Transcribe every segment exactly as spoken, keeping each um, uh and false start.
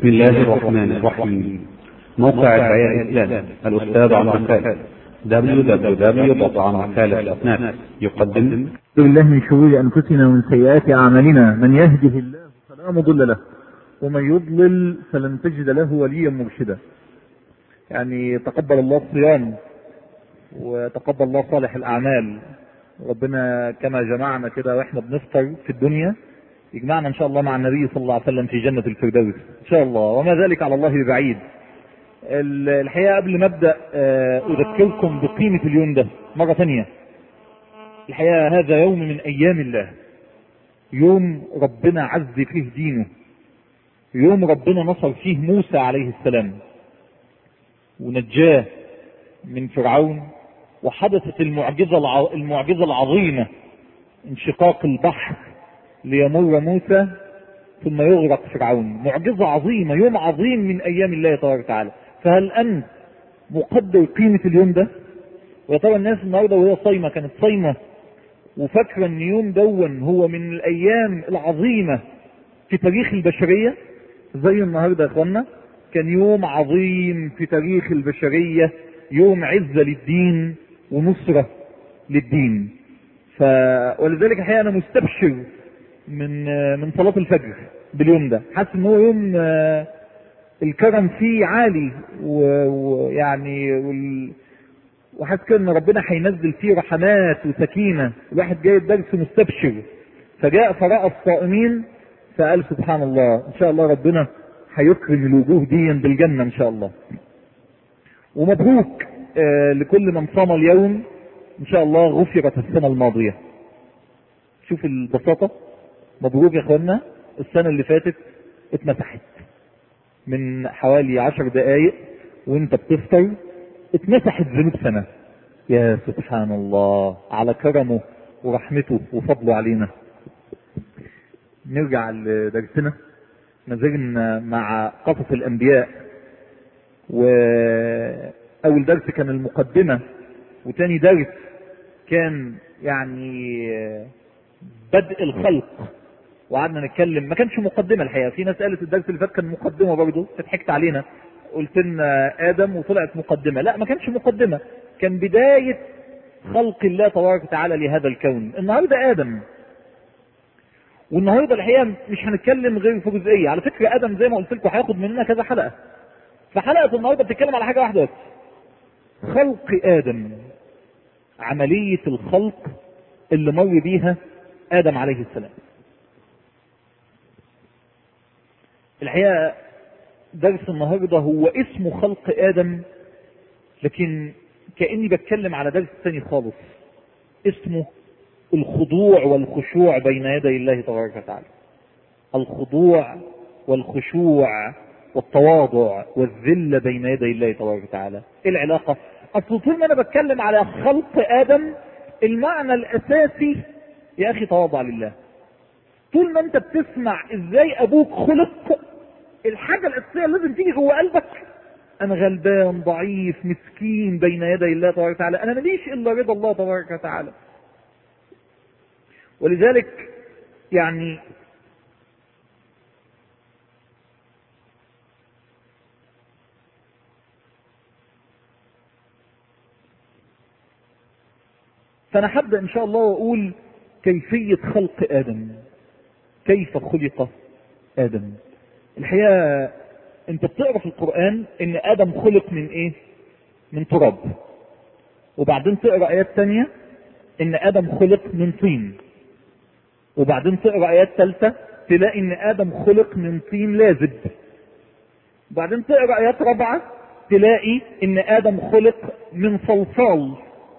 بسم الله الرحمن الرحيم. موقع الدعاية الإسلام الأستاذ عمرو خالد دبليو دبليو دبليو دوت عمرو خالد دوت نت يقدم. بسم الله من شرور أنفسنا ومن سيئات أعمالنا، من يهده الله فلا مضل له ومن يضلل فلن تجد له وليا مرشدا. يعني تقبل الله الصيام وتقبل الله صالح الأعمال. ربنا كما جمعنا كده واحنا بنفطر في الدنيا يجمعنا ان شاء الله مع النبي صلى الله عليه وسلم في جنة الفردوس ان شاء الله، وما ذلك على الله ببعيد. الحقيقة قبل ما ابدأ اذكركم بقيمة اليوم ده مرة ثانية. الحقيقة هذا يوم من ايام الله، يوم ربنا عز فيه دينه، يوم ربنا نصر فيه موسى عليه السلام ونجاه من فرعون، وحدثت المعجزة المعجزة العظيمة، انشقاق البحر ليمر موسى ثم يغرق فرعون. معجزة عظيمة، يوم عظيم من ايام الله تبارك وتعالى. فهل انت مقدر قيمة اليوم ده؟ ويا ترى الناس النهارده وهي صايمة كانت صايمة وفاكرة ان يوم دون هو من الايام العظيمة في تاريخ البشرية؟ زي النهارده يا اخوانا كان يوم عظيم في تاريخ البشرية، يوم عزة للدين ونصرة للدين. ف... ولذلك الحقيقة انا مستبشر من من صلاة الفجر باليوم ده، حاسس ان هو يوم الكرم فيه عالي، ويعني وال... وحاسس كده ان ربنا هينزل فيه رحمات وسكينة. الواحد جاي الدرس مستبشر، فجاء فرأى الصائمين فقال سبحان الله، ان شاء الله ربنا هيكرم الوجوه دي بالجنة ان شاء الله. ومبروك آه لكل من صام اليوم، ان شاء الله غفرت السنة الماضية. شوف البساطة، مبروك يا اخوانا، السنة اللي فاتت اتمسحت من حوالي عشر دقايق وانت بتفطر، اتمسحت ذنوب سنة. يا سبحان الله على كرمه ورحمته وفضله علينا. نرجع لدرسنا، نزلنا مع قصص الانبياء، واول درس كان المقدمة، وتاني درس كان يعني بدء الخلق، وقعدنا نتكلم. ما كانش مقدمة الحقيقة، في ناس قالت الدرس اللي فات كان مقدمة برضه، ضحكت علينا قلت لنا ادم وطلعت مقدمة. لا، ما كانش مقدمة، كان بداية خلق الله تبارك وتعالى لهذا الكون. النهاردة ادم، والنهاردة الحقيقة مش هنتكلم غير في جزئية. على فكرة ادم زي ما قلت لكم هياخد مننا كذا حلقة، فحلقة النهاردة بتتكلم على حاجة واحدة بس، خلق ادم، عملية الخلق اللي مر بيها ادم عليه السلام. الحقيقة درس النهاردة هو اسمه خلق ادم، لكن كأني بتكلم على درس ثاني خالص اسمه الخضوع والخشوع بين يدي الله تبارك وتعالى. الخضوع والخشوع والتواضع والذل بين يدي الله تبارك وتعالى. ايه العلاقة؟ اصل طول ما انا بتكلم على خلق ادم، المعنى الاساسي يا اخي تواضع لله. طول ما انت بتسمع ازاي ابوك خلق، الحاجة الاساسية اللي لازم تيجي جوه قلبك، انا غلبان ضعيف مسكين بين يدي الله تبارك وتعالى، انا ماليش الا رضا الله تبارك وتعالى. ولذلك يعني فانا هبدأ ان شاء الله واقول كيفية خلق ادم، كيف خلق ادم. الحقيقة انت بتقرأ في القرآن ان ادم خلق من ايه؟ من تراب. وبعدين تقرأ ايات تانية ان ادم خلق من طين. وبعدين تقرأ ايات ثالثة تلاقي ان ادم خلق من طين لازب. وبعدين تقرأ ايات رابعة تلاقي ان ادم خلق من صلصال.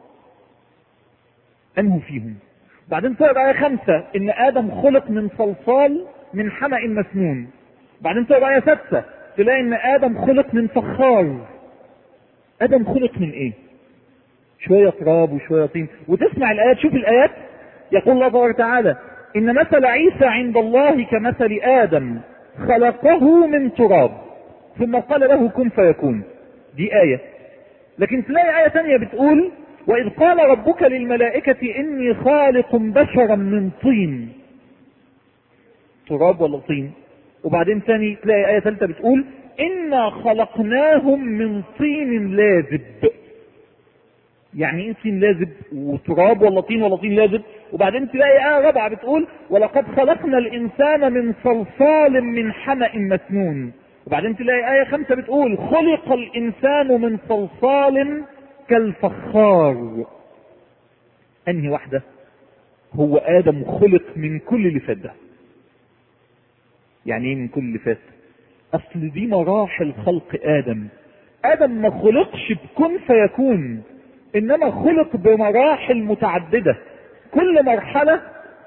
انه فيهم. بعدين تقرأ ايه خمسة ان ادم خلق من صلصال من حمأ مسنون. بعدين تقرأ ايه سادسة تلاقي ان ادم خلق من فخار. ادم خلق من ايه؟ شوية تراب وشوية طين. وتسمع الايات، شوف الايات، يقول الله تبارك وتعالى ان مثل عيسى عند الله كمثل ادم خلقه من تراب ثم قال له كن فيكون. دي آية. لكن تلاقي آية تانية بتقول وإذ قال ربك للملائكة إني خالق بشرا من طين. تراب ولا طين؟ وبعدين ثاني تلاقي آية ثالثة بتقول إنا خلقناهم من طين لازب. يعني ايه طين لازب؟ وتراب ولا طين ولا طين لازب؟ وبعدين تلاقي آية رابعة بتقول ولقد خلقنا الإنسان من صلصال من حمأ مسنون. وبعدين تلاقي آية خمسة بتقول خلق الإنسان من صلصال كالفخار. أنهي واحدة؟ هو آدم خلق من كل اللي فات ده. يعني ايه من كل اللي فات؟ أصل دي مراحل خلق آدم. آدم ما خلقش بكن فيكون، إنما خلق بمراحل متعددة. كل مرحلة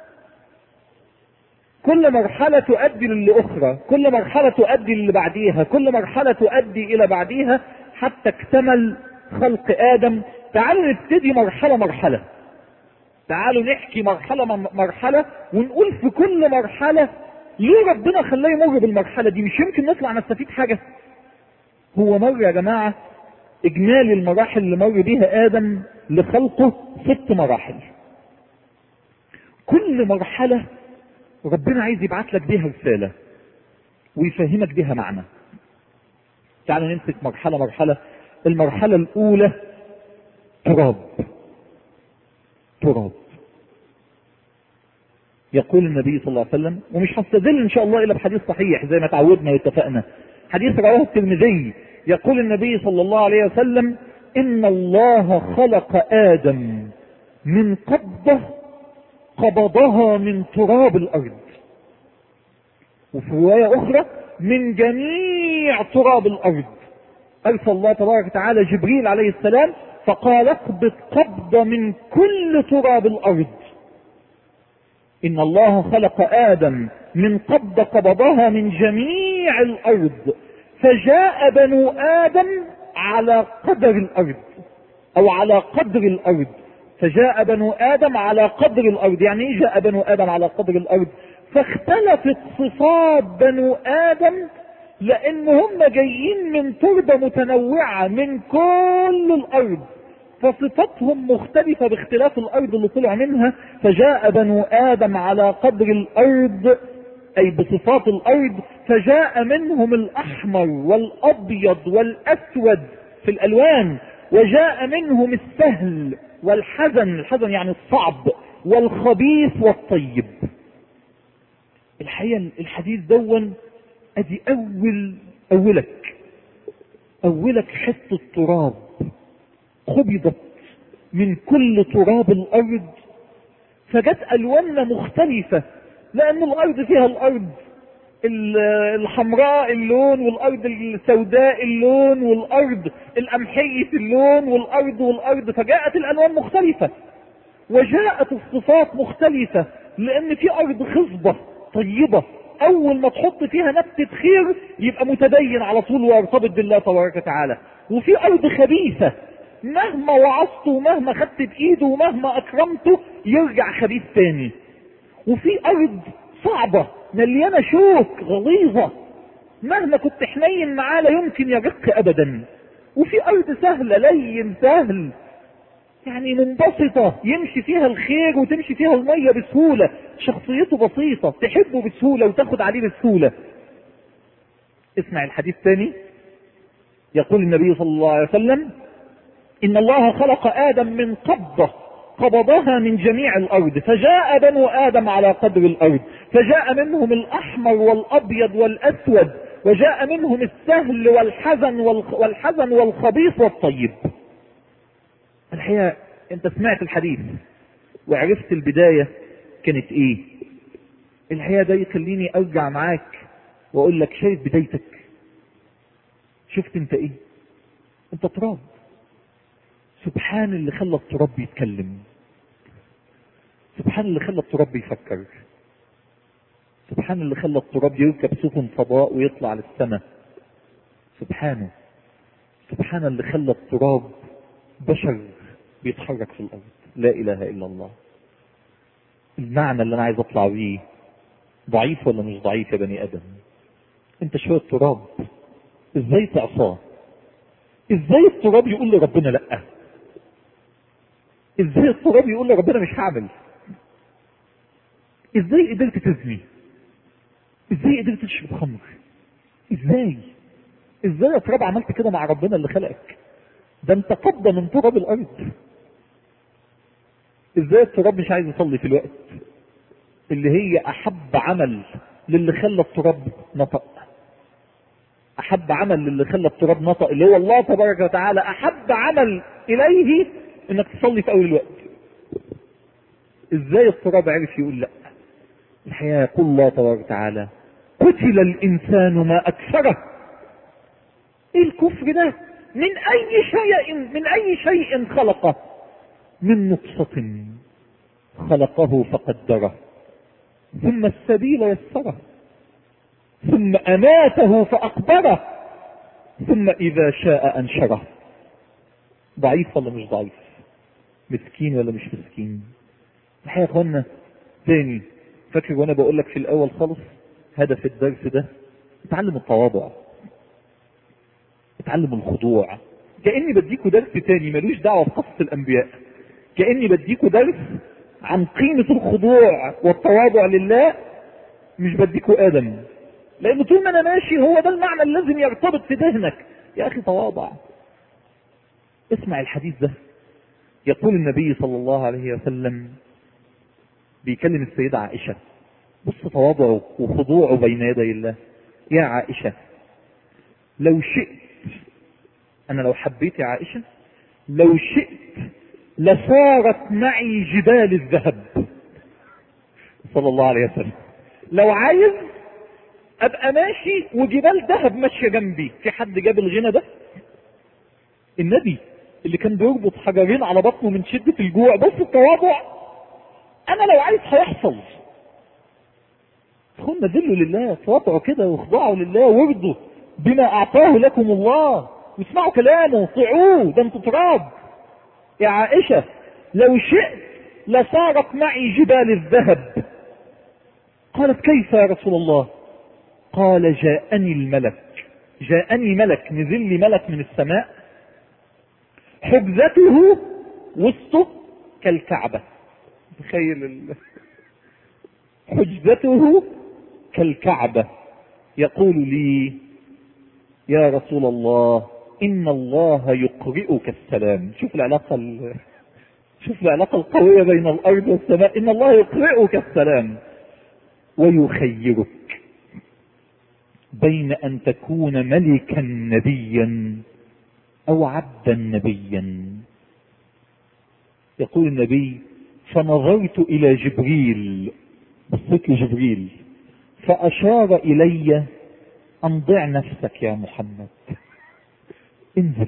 كل مرحلة تؤدي للأخرى، كل مرحلة تؤدي للي بعديها، كل مرحلة تؤدي إلى بعديها حتى اكتمل خلق آدم. تعالوا نبتدي مرحلة مرحلة. تعالوا نحكي مرحلة مرحلة ونقول في كل مرحلة ليه ربنا خلاه يمر بالمرحلة دي. مش يمكن نطلع نستفيد حاجة؟ هو مر يا جماعة إجمالي المراحل اللي مر بيها آدم لخلقه ست مراحل. كل مرحلة ربنا عايز يبعت لك بيها رسالة ويفهمك بيها معنى. تعالوا نمسك مرحلة مرحلة. المرحلة الأولى تراب. تراب. يقول النبي صلى الله عليه وسلم، ومش هستدل ان شاء الله الا بحديث صحيح زي ما تعودنا واتفقنا، حديث رواه الترمذي. يقول النبي صلى الله عليه وسلم ان الله خلق آدم من قبضة قبضها من تراب الارض. وفي رواية اخرى من جميع تراب الارض. ارسل الله تبارك وتعالى جبريل عليه السلام فقال اقبض قبضة من كل تراب الارض. ان الله خلق آدم من قبضة قبضها من جميع الارض، فجاء بنو آدم على قدر الارض او على قدر الارض. فجاء بنو آدم على قدر الارض. يعني ايه جاء بنو آدم على قدر الارض؟ فاختلفت صفات بنو آدم لان هم جايين من تربة متنوعة من كل الارض، فصفاتهم مختلفة باختلاف الارض اللي طلع منها. فجاء بنو آدم على قدر الارض اي بصفات الارض، فجاء منهم الاحمر والابيض والاسود في الالوان، وجاء منهم السهل والحزن، الحزن يعني الصعب، والخبيث والطيب. الحقيقة الحديث دون ادي اول اولك اولك حتة تراب قبضت من كل تراب الارض، فجت الواننا مختلفة لان الارض فيها الارض الحمراء اللون، والارض السوداء اللون، والارض القمحية اللون، والارض والارض فجاءت الالوان مختلفة، وجاءت الصفات مختلفة لان في ارض خصبة طيبة اول ما تحط فيها نبتة خير يبقى متدين على طول ويرتبط بالله تبارك وتعالى، وفي ارض خبيثة مهما وعظته ومهما خدت بايده ومهما اكرمته يرجع خبيث تاني، وفي ارض صعبة مليانة شوك غليظة مهما كنت حنين معاه لا يمكن يرق ابدا، وفي ارض سهلة لين سهل يعني منبسطة يمشي فيها الخير وتمشي فيها المية بسهولة، شخصيته بسيطة تحبه بسهولة وتاخد عليه بسهولة. اسمع الحديث الثاني. يقول النبي صلى الله عليه وسلم ان الله خلق آدم من قبضة قبضها من جميع الارض، فجاء بنو آدم على قدر الارض، فجاء منهم الاحمر والابيض والاسود، وجاء منهم السهل والحزن والحزن والخبيث والطيب. الحقيقة انت سمعت الحديث وعرفت البداية كانت ايه. الحقيقة ده يخليني ارجع معاك واقول لك شايف بدايتك؟ شفت انت ايه؟ انت تراب. سبحان اللي خلى التراب يتكلم، سبحان اللي خلى التراب يفكر، سبحان اللي خلى التراب يركب سفن فضاء ويطلع للسماء، سبحانه. سبحان اللي خلى التراب بشر بيتحرك في الارض. لا اله الا الله. المعنى اللي انا عايز اطلع بيه ضعيف ولا مش ضعيف يا بني ادم؟ انت شوية تراب ازاي تعصاه؟ ازاي التراب يقول لربنا لا؟ ازاي التراب يقول لربنا مش هعمل؟ ازاي قدرت تزني؟ ازاي قدرت تشرب خمر؟ ازاي ازاي يا تراب عملت كده مع ربنا اللي خلقك؟ ده انت قبضة من تراب الارض. ازاي التراب مش عايز يصلي في الوقت اللي هي احب عمل للي خلى التراب نطق؟ احب عمل للي خلى التراب نطق اللي هو الله تبارك وتعالى احب عمل اليه انك تصلي في اول الوقت. ازاي التراب عرف يقول لا؟ الحقيقة يقول الله تبارك وتعالى قتل الانسان ما اكثره. ايه الكفر ده؟ من اي شيء من اي شيء خلقه؟ من نطفة خلقه فقدره ثم السبيل يسره ثم اماته فاقبره ثم اذا شاء انشره. ضعيف ولا مش ضعيف؟ مسكين ولا مش مسكين؟ الحقيقة يا اخوانا تاني فاكر وانا بقول لك في الاول خالص هدف الدرس ده اتعلم التواضع، اتعلم الخضوع. كأني بديكوا درس تاني ملوش دعوة بقصة الانبياء، كأني بديكوا درس عن قيمة الخضوع والتواضع لله، مش بديكوا ادم. لان طول ما انا ماشي هو ده المعنى اللي لازم يرتبط في ذهنك. يا اخي تواضع. اسمع الحديث ده. يقول النبي صلى الله عليه وسلم بيكلم السيدة عائشة، بص تواضعه وخضوعه بين يدي الله. يا عائشة لو شئت، انا لو حبيت يا عائشة لو شئت لصارت معي جبال الذهب. صلى الله عليه وسلم لو عايز ابقى ماشي وجبال ذهب ماشية جنبي. في حد جاب الغنى ده؟ النبي اللي كان بيربط حجرين على بطنه من شدة الجوع. بص التواضع. انا لو عايز هيحصل. اخوانا ذلوا لله، تواضعوا كده واخضعوا لله وارضوا بما اعطاه لكم الله واسمعوا كلامه وطيعوه. ده انتوا تراب. يا عائشة لو شئت لصارت معي جبال الذهب. قالت كيف يا رسول الله؟ قال جاءني الملك، جاءني ملك، نزل لي ملك من السماء حجزته وسطه كالكعبة. تخيل ال... حجزته كالكعبة. يقول لي يا رسول الله إن الله يقرئك السلام. شوف العلاقة ال... شوف العلاقة القوية بين الأرض والسماء. إن الله يقرئك السلام ويخيرك بين أن تكون ملكا نبيا أو عبدا نبيا. يقول النبي فنظرت إلى جبريل، بصيت لجبريل فأشار إلي أن ضع نفسك يا محمد، انزل.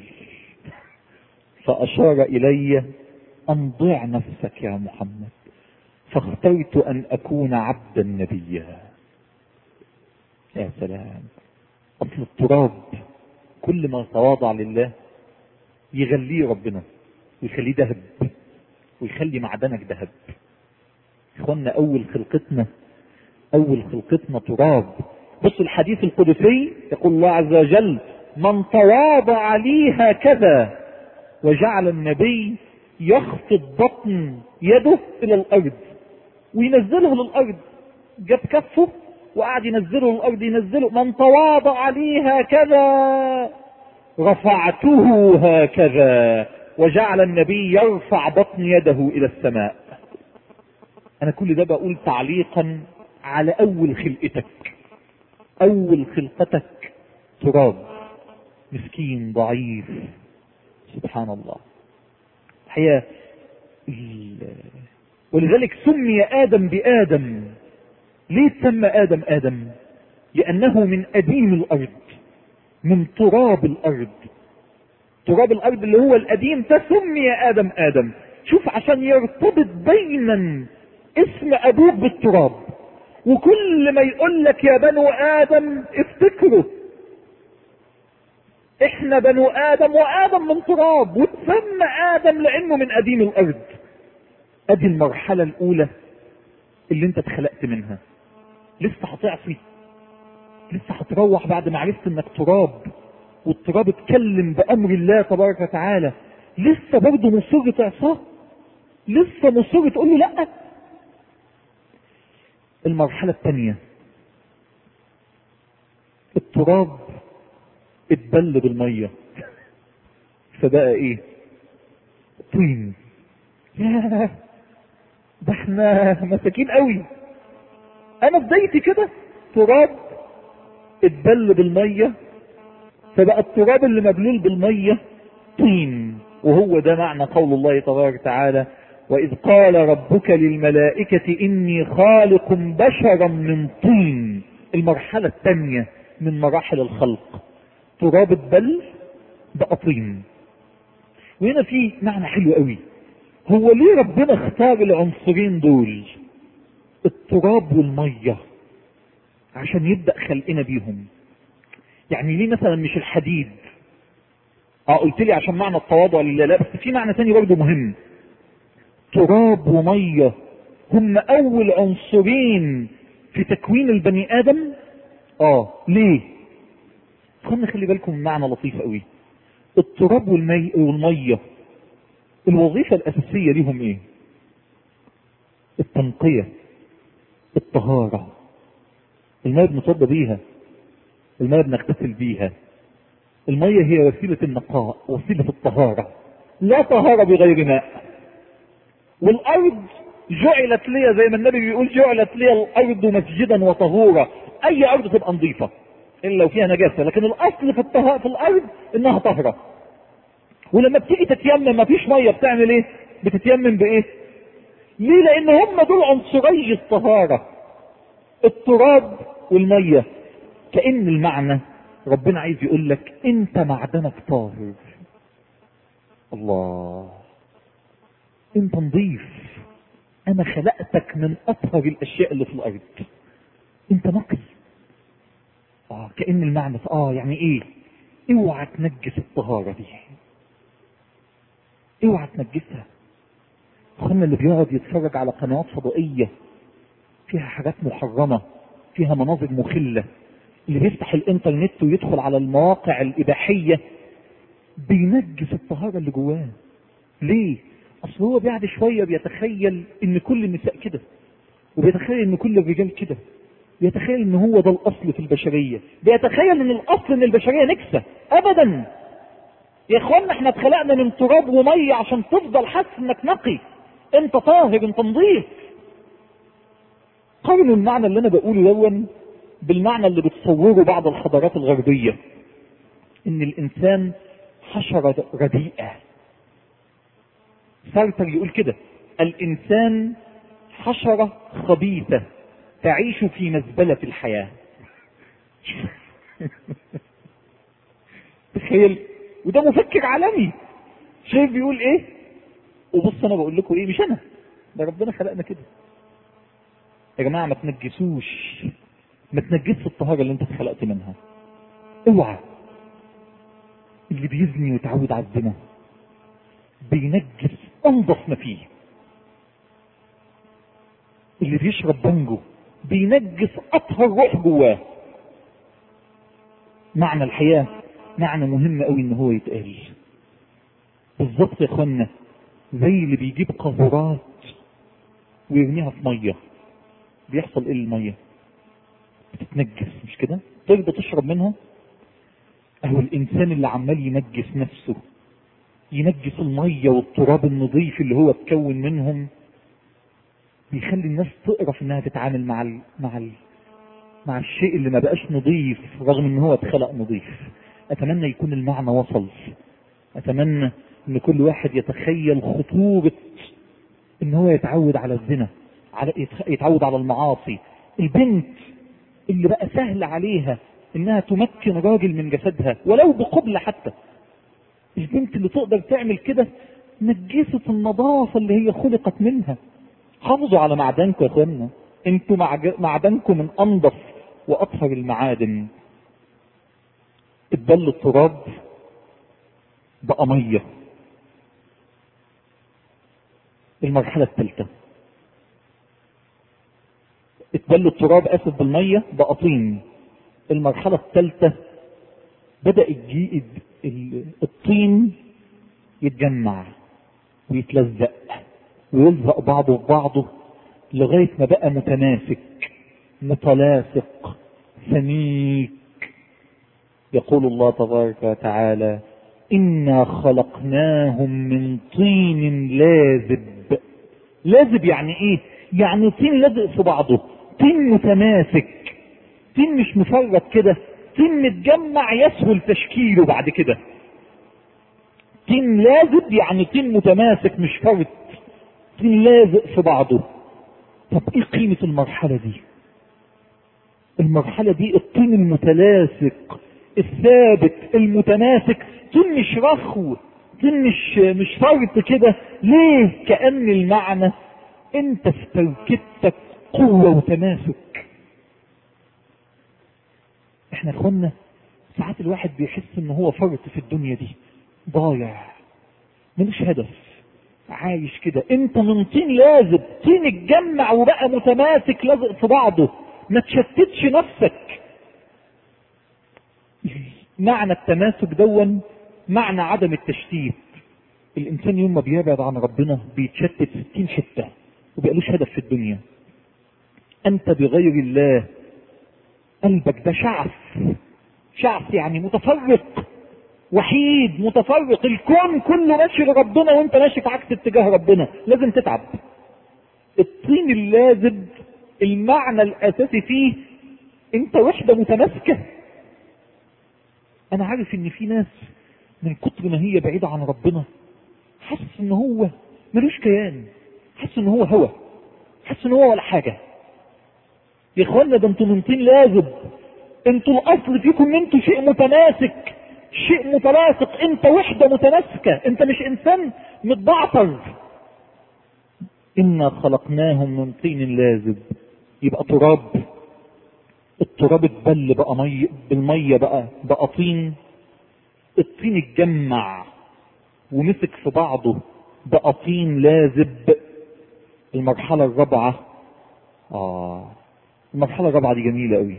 فأشار إلي أن ضع نفسك يا محمد، فاخترت أن أكون عبدا نبيا. يا سلام. أصل التراب كل ما تواضع لله يغليه ربنا ويخليه ذهب ويخلي معدنك ذهب. اخوانا اول خلقتنا اول خلقتنا تراب. بص الحديث القدسي يقول الله عز وجل من تواضع لي هكذا، وجعل النبي يخفض بطن يده الى الارض وينزله للارض. جاب كفه وقعد ينزله للارض ينزله. من تواضع لي هكذا رفعته هكذا، وجعل النبي يرفع بطن يده الى السماء. انا كل ده بقول تعليقا على اول خلقتك. اول خلقتك تراب مسكين ضعيف. سبحان الله. الحقيقة ولذلك سمي ادم بادم. ليه تسمى ادم ادم؟ لانه من اديم الارض، من تراب الارض. تراب الارض اللي هو القديم فسمي ادم ادم. شوف عشان يرتبط بينا اسم ابوك بالتراب. وكل ما يقول لك يا بنو ادم افتكروا احنا بنو ادم وادم من تراب، وتسمى ادم لانه من قديم الارض. ادي المرحلة الاولى اللي انت اتخلقت منها. لسه هتعصي، لسه هتروح بعد ما عرفت انك تراب والتراب اتكلم بامر الله تبارك وتعالى، لسه برضه مصر تعصاه، لسه مصر تقول له لا. المرحلة الثانية التراب اتبل بالمية فبقى ايه؟ طين. ياه ده احنا مساكين قوي. انا بدايتي كده تراب اتبل بالمية فبقى التراب اللي مبلول بالمية طين. وهو ده معنى قول الله تبارك وتعالى وإذ قال ربك للملائكة إني خالق بشرا من طين. المرحلة الثانية من مراحل الخلق، تراب اتبل بقى طين. وهنا في معنى حلو قوي. هو ليه ربنا اختار العنصرين دول التراب والمية عشان يبدأ خلقنا بيهم؟ يعني ليه مثلا مش الحديد؟ اه قلت لي عشان معنى التواضع لله، لا بس في معنى ثاني برضه مهم. تراب ومية هم اول عنصرين في تكوين البني ادم. اه ليه؟ خلينا نخلي بالكم من معنى لطيف قوي. التراب والمي والمية الوظيفة الاساسية ليهم ايه؟ التنقية، الطهارة. المية بنتوضى بيها، المية بنغتسل بيها. المية هي وسيلة النقاء، وسيلة الطهارة. لا طهارة بغير ماء. والارض جعلت لي زي ما النبي بيقول جعلت لي الارض مسجدا وطهورا. اي ارض تبقى نظيفة الا لو فيها نجاسة، لكن الاصل في الطهارة في الارض انها طهرة. ولما بتيجي تتيمم مفيش مية بتعمل ايه؟ بتتيمم بايه؟ ليه؟ لان هم دول عنصري الطهارة، التراب والمية. كأن المعنى ربنا عايز يقول لك انت معدنك طاهر. الله، انت نظيف. انا خلقتك من اطهر الاشياء اللي في الارض. انت نقي. اه كأن المعنى اه يعني ايه؟ اوعى تنجس الطهارة دي، اوعى تنجسها. اخوانا اللي بيقعد يتفرج على قنوات فضائية فيها حاجات محرمة، فيها مناظر مخلة، اللي بيفتح الانترنت ويدخل على المواقع الاباحية بينجس الطهارة اللي جواه. ليه؟ اصل هو بعد شوية بيتخيل ان كل النساء كده، وبيتخيل ان كل الرجال كده، بيتخيل ان هو ده الاصل في البشرية، بيتخيل ان الاصل ان البشرية نكسة. ابدا يا اخوانا، احنا اتخلقنا من تراب ومية عشان تفضل حاسس انك نقي، انت طاهر، انت نظيف. قارنوا المعنى اللي انا بقوله دون بالمعنى اللي بتصوره بعض الحضارات الغربية، ان الانسان حشرة رديئة. سارتر يقول كده: الانسان حشرة خبيثة تعيش في مزبلة الحياة. تخيل، وده مفكر عالمي. شايف بيقول ايه؟ وبص انا بقول لكم ايه، مش انا، ده ربنا خلقنا كده. يا جماعة ما تنجسوش، ما تنجسش الطهارة اللي انت اتخلقت منها. اوعى. اللي بيزني ويتعود على الزنا بينجس انضف ما فيه. اللي بيشرب بانجو بينجس اطهر روح جواه. معنى الحياة معنى مهم قوي ان هو يتقال. بالظبط يا اخوانا زي اللي بيجيب قاذورات ويرميها في ميه، بيحصل ايه للميه؟ بتتنجس، مش كده؟ ترضى تشرب منها؟ اهو الانسان اللي عمال ينجس نفسه، ينجس الميه والتراب النظيف اللي هو اتكون منهم، بيخلي الناس تقرف انها تتعامل مع ال... مع ال... مع الشيء اللي ما بقاش نظيف رغم ان هو اتخلق نظيف. اتمنى يكون المعنى وصل. اتمنى ان كل واحد يتخيل خطورة ان هو يتعود على الزنا، على يتعود على المعاصي. البنت اللي بقى سهل عليها انها تمكن راجل من جسدها ولو بقبلة حتى، البنت اللي تقدر تعمل كده نجست النظافة اللي هي خلقت منها. حافظوا على معدنكم يا اخوانا، انتوا معدنكم من انظف واطهر المعادن. اتبل التراب بقى ميه. المرحلة الثالثة، اتبل التراب اسف بالمية بقى طين. المرحلة الثالثة بدأ الجي الطين يتجمع ويتلزق ويلزق بعضه ببعضه لغاية ما بقى متماسك متلاصق سميك يقول الله تبارك وتعالى إنا خلقناهم من طين لازب. لازب يعني ايه؟ يعني طين لازق في بعضه، طين متماسك، طين مش مفرط كده، طين متجمع يسهل تشكيله بعد كده. طين لازب يعني طين متماسك مش فرط، طين لازق في بعضه. طب ايه قيمة المرحلة دي؟ المرحلة دي الطين المتلاسك الثابت المتماسك، طين مش رخو، طين مش مش فرط كده. ليه؟ كأن المعنى انت في تركيبتك قوة وتماسك. احنا اخوانا ساعات الواحد بيحس ان هو فرط في الدنيا دي، ضايع ملوش هدف، عايش كده. انت من طين لازب، طين اتجمع وبقى متماسك لازق في بعضه، ما تشتتش نفسك. معنى التماسك دون معنى عدم التشتيت. الانسان يوم ما بيبعد عن ربنا بيتشتت ستين حتة وبيقلوش هدف في الدنيا. انت بغير الله قلبك ده شعث، شعث يعني متفرق، وحيد متفرق، الكون كله ماشي لربنا وانت ماشي في عكس اتجاه ربنا، لازم تتعب. الطين اللازب المعنى الاساسي فيه انت وحدة متماسكة. انا عارف ان في ناس من كتر ما هي بعيدة عن ربنا حاسس ان هو ملوش كيان، حاسس ان هو هوى، حاسس ان هو ولا حاجة. يا اخوانا ده انتوا من طين لازب، انتوا الاصل فيكم ان انتوا شيء متماسك، شيء متلاصق، انت وحدة متماسكة، انت مش انسان متبعتر. انا خلقناهم من طين لازب، يبقى تراب، التراب اتبل بقى مي بالمية، بقى بقى طين، الطين اتجمع ومسك في بعضه بقى طين لازب. المرحلة الرابعة اه المرحلة الرابعة دي جميلة قوي.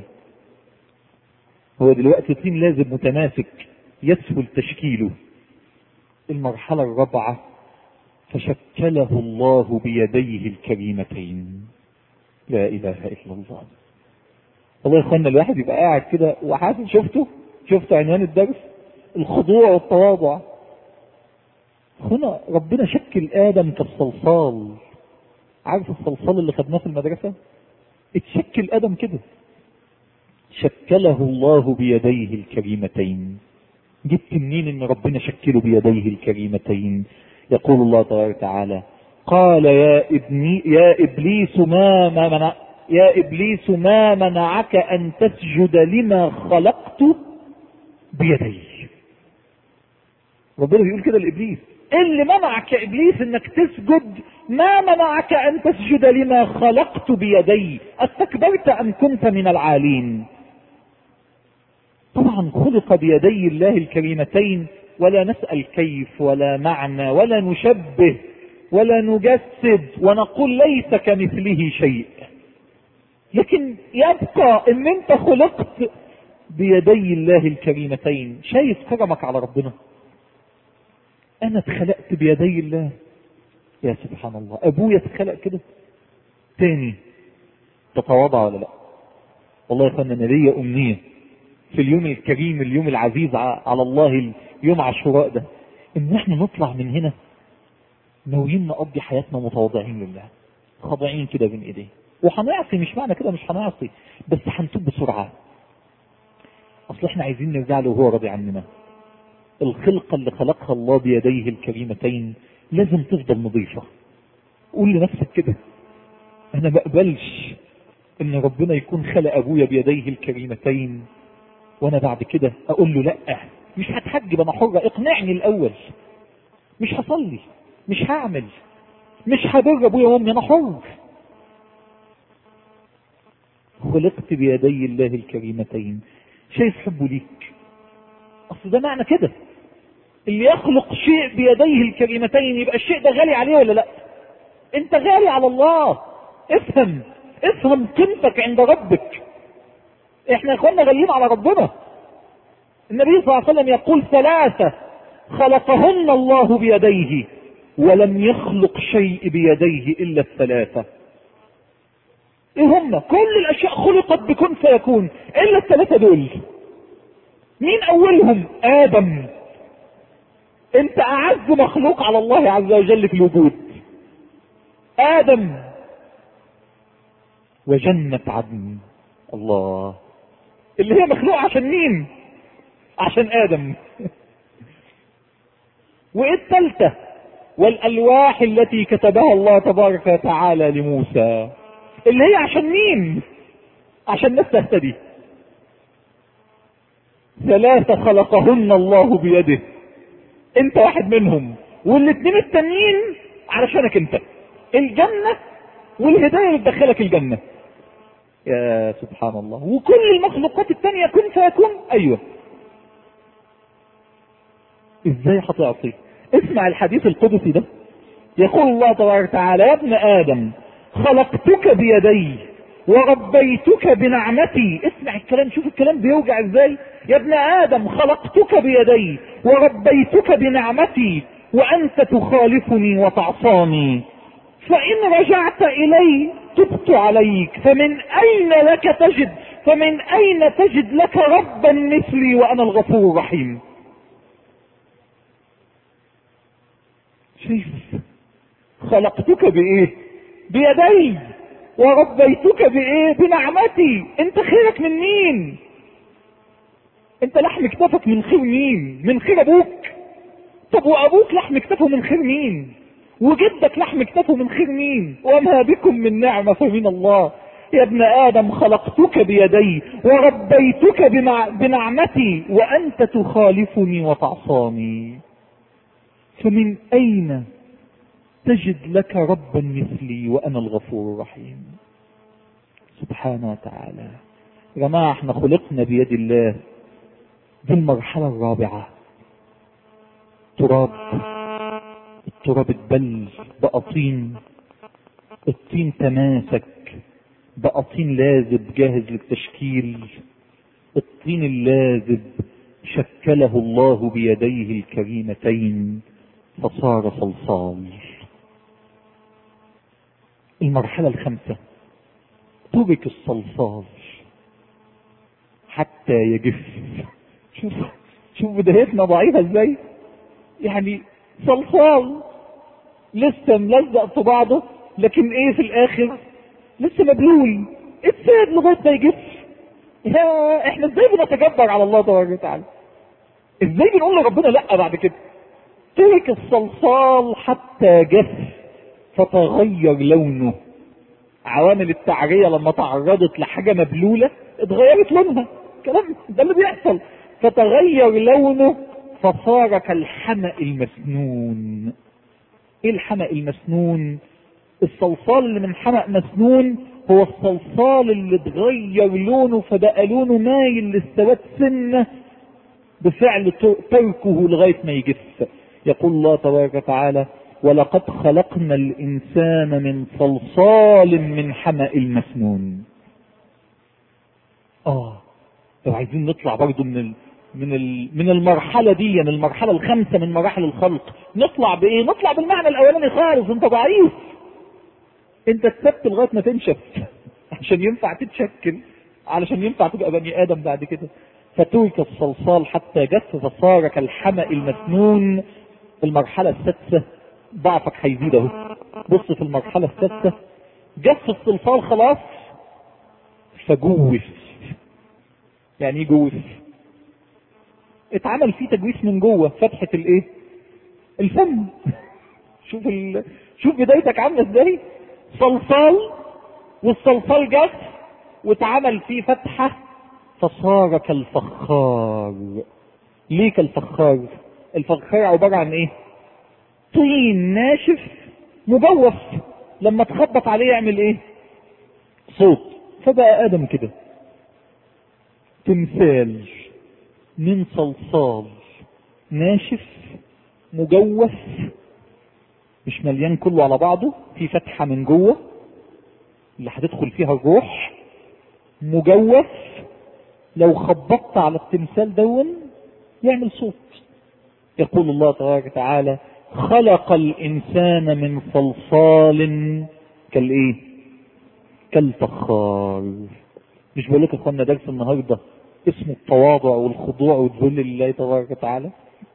هو دلوقتي طين لازب متماسك يسهل تشكيله. المرحلة الرابعة فشكله الله بيديه الكريمتين. لا اله الا الله. والله يا اخوانا الواحد يبقى قاعد كده وحاسس، شفتوا شفتوا عنوان الدرس؟ الخضوع والتواضع. هنا ربنا شكل ادم كالصلصال. عارف الصلصال اللي خدناه في المدرسة؟ اتشكل ادم كده، شكله الله بيديه الكريمتين. جبت منين ان ربنا شكله بيديه الكريمتين؟ يقول الله تبارك وتعالى قال يا ابني يا ابليس ما منع يا ابليس ما منعك ان تسجد لما خلقت بيدي. ربنا بيقول كده لابليس، اللي منعك يا ابليس انك تسجد، ما منعك ان تسجد لما خلقت بيدي، استكبرت ام كنت من العالين؟ طبعا خلق بيدي الله الكريمتين، ولا نسأل كيف ولا معنى ولا نشبه ولا نجسد ونقول ليس كمثله شيء، لكن يبقى ان انت خلقت بيدي الله الكريمتين. شايف كرمك على ربنا؟ انا اتخلقت بيدي الله. يا سبحان الله، ابويا اتخلق كده. تاني، تتواضع ولا لا؟ والله يا اخوانا انا ليا امنيه في اليوم الكريم، اليوم العزيز على الله، يوم عاشوراء ده، ان احنا نطلع من هنا ناويين نقضي حياتنا متواضعين لله، خاضعين كده بين ايديه. وهنعصي، مش معنى كده مش هنعصي، بس هنتوب بسرعه. اصل احنا عايزين نرجع له وهو راضي عننا. الخلقه اللي خلقها الله بيديه الكريمتين لازم تفضل نظيفه. قول لنفسك كده، انا ما اقبلش ان ربنا يكون خلق ابويا بيديه الكريمتين وانا بعد كده اقول له لا مش هتحجب، انا حرة، اقنعني الاول، مش هصلي، مش هعمل، مش هبر ابويا وامي، انا حر. خلقت بيدي الله الكريمتين. شايف حبه ليك؟ اصل ده معنى كده، اللي يخلق شيء بيديه الكريمتين يبقى الشيء ده غالي عليه ولا لا؟ انت غالي على الله. افهم افهم قيمتك عند ربك. احنا يا اخوانا غاليين على ربنا. النبي صلى الله عليه وسلم يقول ثلاثة خلقهن الله بيديه ولم يخلق شيء بيديه الا الثلاثة. ايه هم؟ كل الاشياء خلقت بكن فيكون الا الثلاثة دول. مين اولهم؟ ادم. انت اعز مخلوق على الله عز وجل في الوجود، ادم. وجنة عدن، الله، اللي هي مخلوق عشان مين؟ عشان ادم. وايه الثالثة؟ والالواح التي كتبها الله تبارك وتعالى لموسى، اللي هي عشان مين؟ عشان الناس تهتدي. ثلاثة خلقهن الله بيده، انت واحد منهم، والاثنين التانيين علشانك انت، الجنة والهداية اللي تدخلك الجنة. يا سبحان الله. وكل المخلوقات التانية كن فيكون. ايوه، ازاي هتعطي؟ اسمع الحديث القدسي ده، يقول الله تبارك وتعالى: يا ابن ادم خلقتك بيدي وربيتك بنعمتي. اسمع الكلام، شوف الكلام بيوجع ازاي. يا ابن ادم خلقتك بيدي وربيتك بنعمتي وانت تخالفني وتعصاني، فان رجعت الي تبت عليك، فمن اين لك تجد فمن اين تجد لك ربا مثلي وانا الغفور الرحيم. شايف؟ خلقتك بايه؟ بيدي. وربيتك بايه؟ بنعمتي. انت خيرك من مين؟ انت لحم كتفك من خير مين؟ من خير ابوك. طب وابوك لحم كتفه من خير مين؟ وجدك لحم كتفه من خير مين؟ وما بكم من نعمة فمن الله. يا ابن ادم خلقتك بيدي وربيتك بنعمتي وانت تخالفني وتعصاني، فمن اين تجد لك ربا مثلي وانا الغفور الرحيم. سبحانه وتعالى. يا جماعه احنا خلقنا بيد الله. دي المرحله الرابعه. تراب، التراب اتبل بقى طين، الطين تماسك بقى طين لازب جاهز للتشكيل. الطين اللازب شكله الله بيديه الكريمتين فصار صلصال. المرحلة الخامسة، ترك الصلصال حتى يجف. شوف شوف بدايتنا ضعيفة ازاي. يعني صلصال لسه ملزق في بعضه، لكن ايه في الاخر؟ لسه مبلول، اتساب لغاية ما يجف. يا احنا ازاي بنتجبر على الله تبارك وتعالى؟ ازاي بنقول لربنا لا بعد كده؟ ترك الصلصال حتى جف فتغير لونه. عوامل التعرية لما تعرضت لحاجة مبلولة اتغيرت لونها. كلام ده اللي بيحصل. فتغير لونه فصار كالحمأ المسنون. ايه الحمأ المسنون؟ الصلصال اللي من حمأ مسنون هو الصلصال اللي اتغير لونه فبقى لونه مايل للسواد سنة بفعل تركه لغاية ما يجف. يقول الله تبارك وتعالى: ولقد خلقنا الانسان من صلصال من حمأ المسنون. اه لو عايزين نطلع برضو من ال... من ال... من المرحله دي، يعني المرحله الخامسه من مراحل الخلق، نطلع بايه؟ نطلع بالمعنى الاولاني خالص. انت ضعيف، انت اتسبت لغايه ما تنشف عشان ينفع تتشكل، علشان ينفع تبقى بني ادم بعد كده. فترك الصلصال حتى جف فصار كالحمأ المسنون. المرحله السادسه ضعفك هيزيد اهو. بص في المرحله السادسه جف الصلصال خلاص فجوف. يعني ايه جوف؟ اتعمل فيه تجويف من جوه، فتحه الايه؟ الفم. شوف ال... شوف بدايتك عامله ازاي. صلصال والصلصال جف واتعمل فيه فتحه فصار كالفخار. ليه كالفخار؟ الفخار عباره عن ايه؟ طين ناشف مجوف، لما تخبط عليه يعمل ايه؟ صوت. فبقى ادم كده تمثال من صلصال ناشف مجوف، مش مليان كله على بعضه، في فتحة من جوه اللي هتدخل فيها الروح، مجوف. لو خبطت على التمثال دون يعمل صوت. يقول الله تبارك وتعالى: خلق الانسان من صلصال كالايه؟ كالفخار. مش بقول لك يا اخوانا درس النهارده اسمه التواضع والخضوع والذل لله تبارك وتعالى.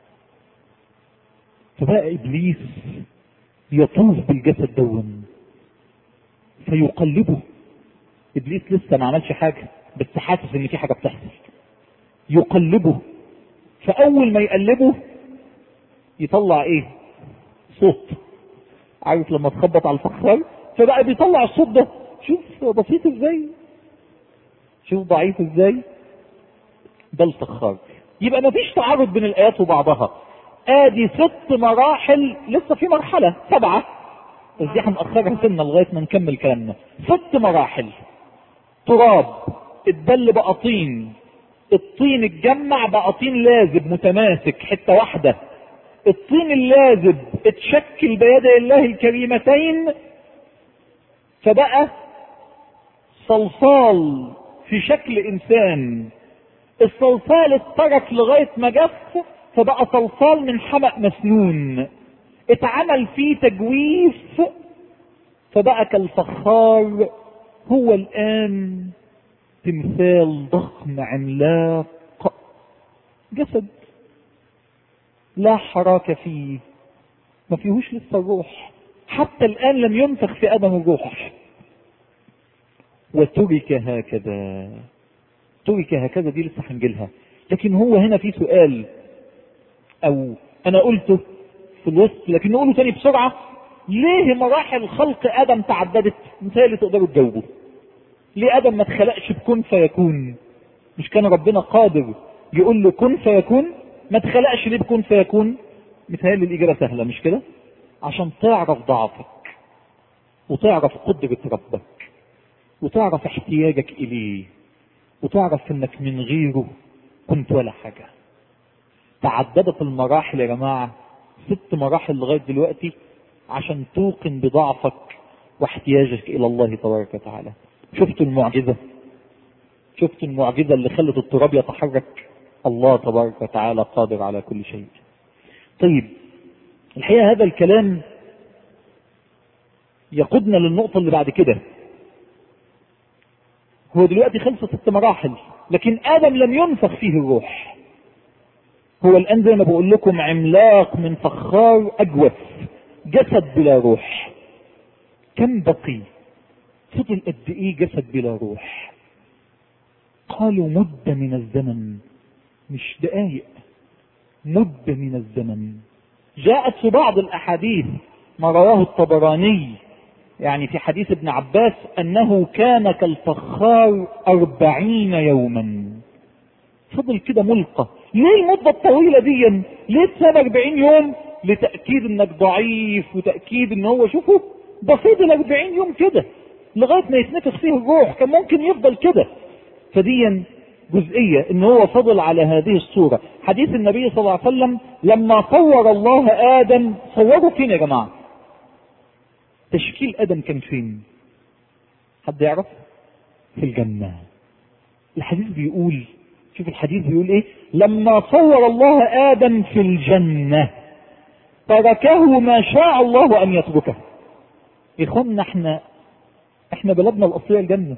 فبقى ابليس يطوف بالجسد دون فيقلبه. ابليس لسه ما عملش حاجه بس حاسس ان في حاجه بتحصل، يقلبه. فاول ما يقلبه يطلع ايه؟ صوت. عارف لما تخبط على الفخار فبقى بيطلع الصوت ده. شوف بسيط ازاي، شوف ضعيف ازاي. ده الفخار. يبقى ما فيش تعارض بين الايات وبعضها. ادي ست مراحل، لسه في مرحله سبعه بس دي هنأخرها سنه لغايه ما نكمل كلامنا. ست مراحل: تراب اتبل بقى طين، الطين اتجمع بقى طين لازب متماسك حته واحده، الطين اللازب اتشكل بيدي الله الكريمتين فبقى صلصال في شكل انسان. الصلصال اترك لغايه ما جف فبقى صلصال من حمأ مسنون، اتعمل فيه تجويف فبقى كالفخار. هو الآن تمثال ضخم عملاق، جسد لا حراك فيه، ما فيهوش لسه الروح، حتى الآن لم ينفخ في آدم الروح. وترك هكذا. ترك هكذا دي لسه هنجيلها، لكن هو هنا في سؤال، او انا قلته في الوسط لكن نقوله تاني بسرعة. ليه مراحل خلق ادم تعددت؟ مثالي تقدروا تجاوبوا. ليه ادم ما اتخلقش بكن فيكون؟ مش كان ربنا قادر يقول له كن فيكون؟ ما اتخلقش ليه بكن فيكون؟ مثالي الاجابة سهلة مش كده؟ عشان تعرف ضعفك وتعرف قدرة ربك وتعرف احتياجك اليه وتعرف انك من غيره كنت ولا حاجة. تعددت المراحل يا جماعة، ست مراحل لغاية دلوقتي عشان توقن بضعفك واحتياجك الى الله تبارك وتعالى. شفتوا المعجزة؟ شفتوا المعجزة اللي خلت التراب يتحرك؟ الله تبارك وتعالى قادر على كل شيء. طيب الحقيقة هذا الكلام يقودنا للنقطة اللي بعد كده. هو دلوقتي خلص ست مراحل لكن آدم لم ينفخ فيه الروح. هو الآن زي ما بقول لكم عملاق من فخار أجوف، جسد بلا روح. كم بقي؟ فضل قد إيه جسد بلا روح؟ قالوا مدة من الزمن، مش دقايق، مدة من الزمن. جاءت في بعض الأحاديث ما رواه الطبراني يعني في حديث ابن عباس أنه كان كالفخار أربعين يوما. فضل كده ملقى. ليه المدة الطويلة دي؟ ليه تساب أربعين يوم؟ لتأكيد انك ضعيف وتأكيد ان هو شوفوا ده فضل أربعين يوم كده لغاية ما يتنفخ فيه الروح. كان ممكن يفضل كده. فديا جزئية ان هو فضل على هذه الصورة. حديث النبي صلى الله عليه وسلم لما صور الله آدم، صوره فين يا جماعة؟ تشكيل آدم كان فين؟ حد يعرف؟ في الجنة. الحديث بيقول، شوف الحديث بيقول ايه؟ لما صور الله آدم في الجنة تركه ما شاء الله ان يتركه. اخوانا احنا احنا بلدنا الاصلية الجنة.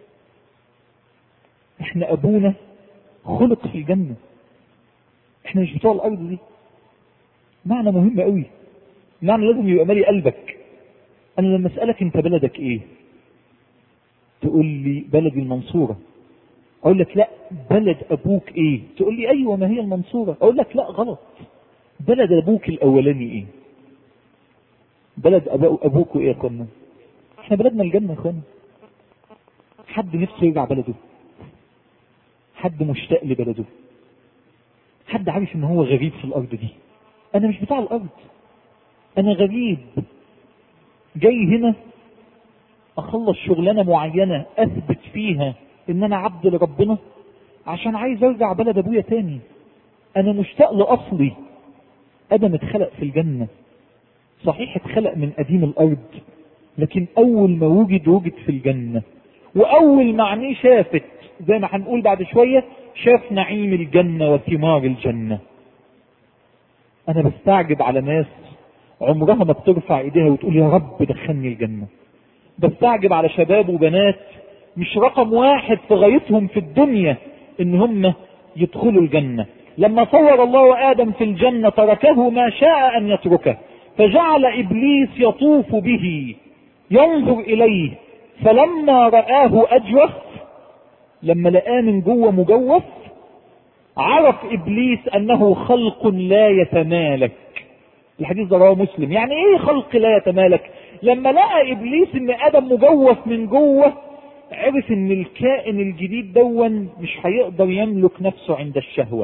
احنا ابونا خلق في الجنة. احنا مش بتوع الارض دي. معنى مهم قوي، معنى لازم يبقى مالي قلبك. انا لما اسألك انت بلدك ايه تقول لي بلدي المنصورة. اقول لك لا بلد ابوك ايه؟ تقول لي ايوه ما هي المنصورة. اقول لك لا غلط، بلد ابوك الاولاني ايه؟ بلد ابوك ايه يا اخوانا؟ احنا بلدنا الجنة يا اخوانا. حد نفسه يرجع بلده؟ حد مشتاق لبلده؟ حد عارف ان هو غريب في الارض دي؟ انا مش بتاع الارض، انا غريب جاي هنا اخلص شغلانة معينة اثبت فيها ان انا عبد لربنا عشان عايز ارجع بلد ابويا تاني. انا مشتاق لاصلي. ادم اتخلق في الجنة صحيح، اتخلق من قديم الارض لكن اول ما وجد وجد في الجنة. واول ما عينيه شافت زي ما هنقول بعد شوية شاف نعيم الجنة وثمار الجنة. انا بستعجب على ناس عمرها ما بترفع ايديها وتقول يا رب دخلني الجنة. بستعجب على شباب وبنات مش رقم واحد في غايتهم في الدنيا ان هم يدخلوا الجنة. لما صور الله آدم في الجنة تركه ما شاء ان يتركه، فجعل ابليس يطوف به ينظر اليه، فلما رآه اجوف، لما لقاه من جوه مجوف، عرف ابليس انه خلق لا يتمالك. الحديث ده رواه مسلم. يعني ايه خلق لا يتمالك؟ لما لقى ابليس ان ادم مجوف من جوه، عرف ان الكائن الجديد دون مش هيقدر يملك نفسه عند الشهوة،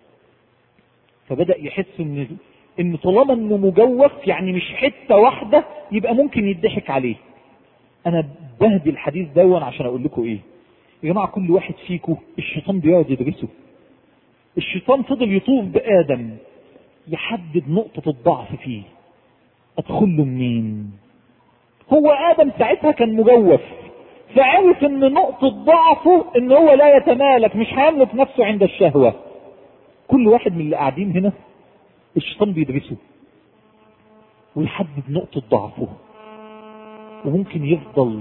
فبدأ يحس ان ان طالما انه مجوف يعني مش حتة واحدة، يبقى ممكن يضحك عليه. انا بهدي الحديث دون عشان اقول لكم ايه يا جماعة، كل واحد فيكم الشيطان بيقعد يدرسه. الشيطان فضل يطوف بآدم يحدد نقطة الضعف فيه، ادخل له منين. هو آدم ساعتها كان مجوف، فعرف ان نقطة ضعفه ان هو لا يتمالك، مش هيملك نفسه عند الشهوة. كل واحد من اللي قاعدين هنا الشيطان بيدرسه ويحدد نقطة ضعفه، وممكن يفضل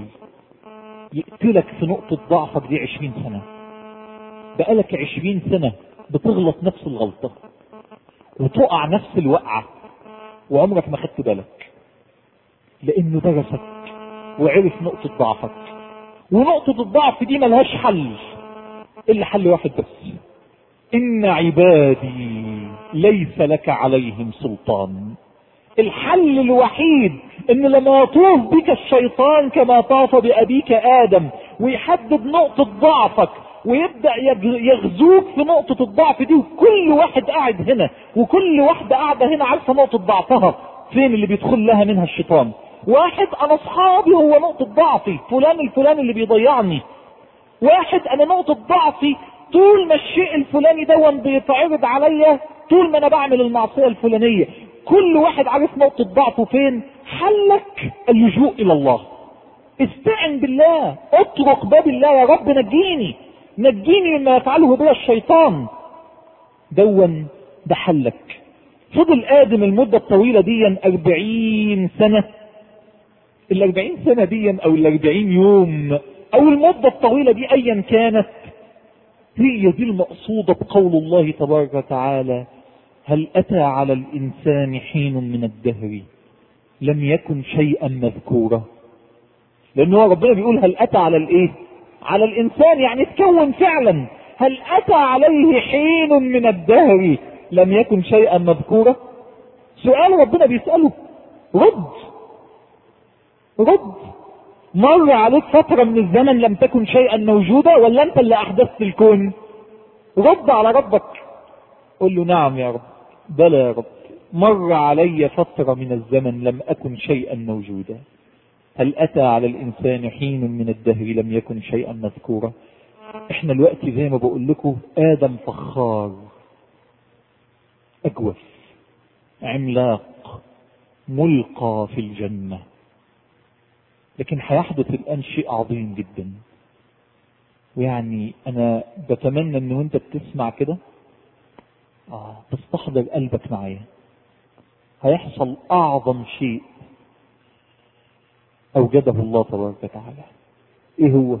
يقتلك في نقطة ضعفك دي عشرين سنة. بقالك عشرين سنة بتغلط نفس الغلطة وتقع نفس الوقعة وعمرك ما خدت بالك، لانه درسك وعرف نقطة ضعفك. ونقطة الضعف دي ملهاش حل الا حل واحد بس: ان عبادي ليس لك عليهم سلطان. الحل الوحيد ان لما يطوف بك الشيطان كما طاف بابيك ادم ويحدد نقطة ضعفك ويبدأ يغزوك في نقطة الضعف دي، وكل واحد قاعد هنا وكل واحدة قاعدة هنا عارفة نقطة ضعفها فين اللي بيدخل لها منها الشيطان. واحد انا اصحابي هو نقطة ضعفي فلان الفلاني اللي بيضيعني، واحد انا نقطة ضعفي طول ما الشيء الفلاني دون بيتعرض عليا، طول ما انا بعمل المعصية الفلانية. كل واحد عارف نقطة ضعفه فين. حلك اللجوء الى الله، استعن بالله، اطرق باب الله، يا رب نجيني نجيني مما يفعله بي الشيطان. دون ده حلك. فضل آدم المدة الطويلة دي أربعين سنة. الأربعين سنة دي أو الأربعين يوم أو المدة الطويلة دي أيا كانت، هي دي المقصودة بقول الله تبارك وتعالى: هل أتى على الإنسان حين من الدهر لم يكن شيئا مذكورا. لأنه ربنا بيقول هل أتى على الإيه؟ على الإنسان، يعني تكون فعلا. هل أتى عليه حين من الدهر لم يكن شيئا مذكورا؟ سؤال ربنا بيسأله، رد رد. مر عليك فترة من الزمن لم تكن شيئا موجودا، ولا انت اللي احدثت الكون؟ رد على ربك، قل له نعم يا رب، بلى يا رب، مر علي فترة من الزمن لم اكن شيئا موجودا. هل اتى على الانسان حين من الدهر لم يكن شيئا مذكورا. احنا الوقت زي ما بقول لكم ادم فخار اجوف عملاق ملقى في الجنة، لكن هيحدث الان شيء عظيم جدا. ويعني انا بتمنى ان وانت بتسمع كده اه تستحضر قلبك معايا. هيحصل اعظم شيء اوجده الله تبارك وتعالى. ايه هو؟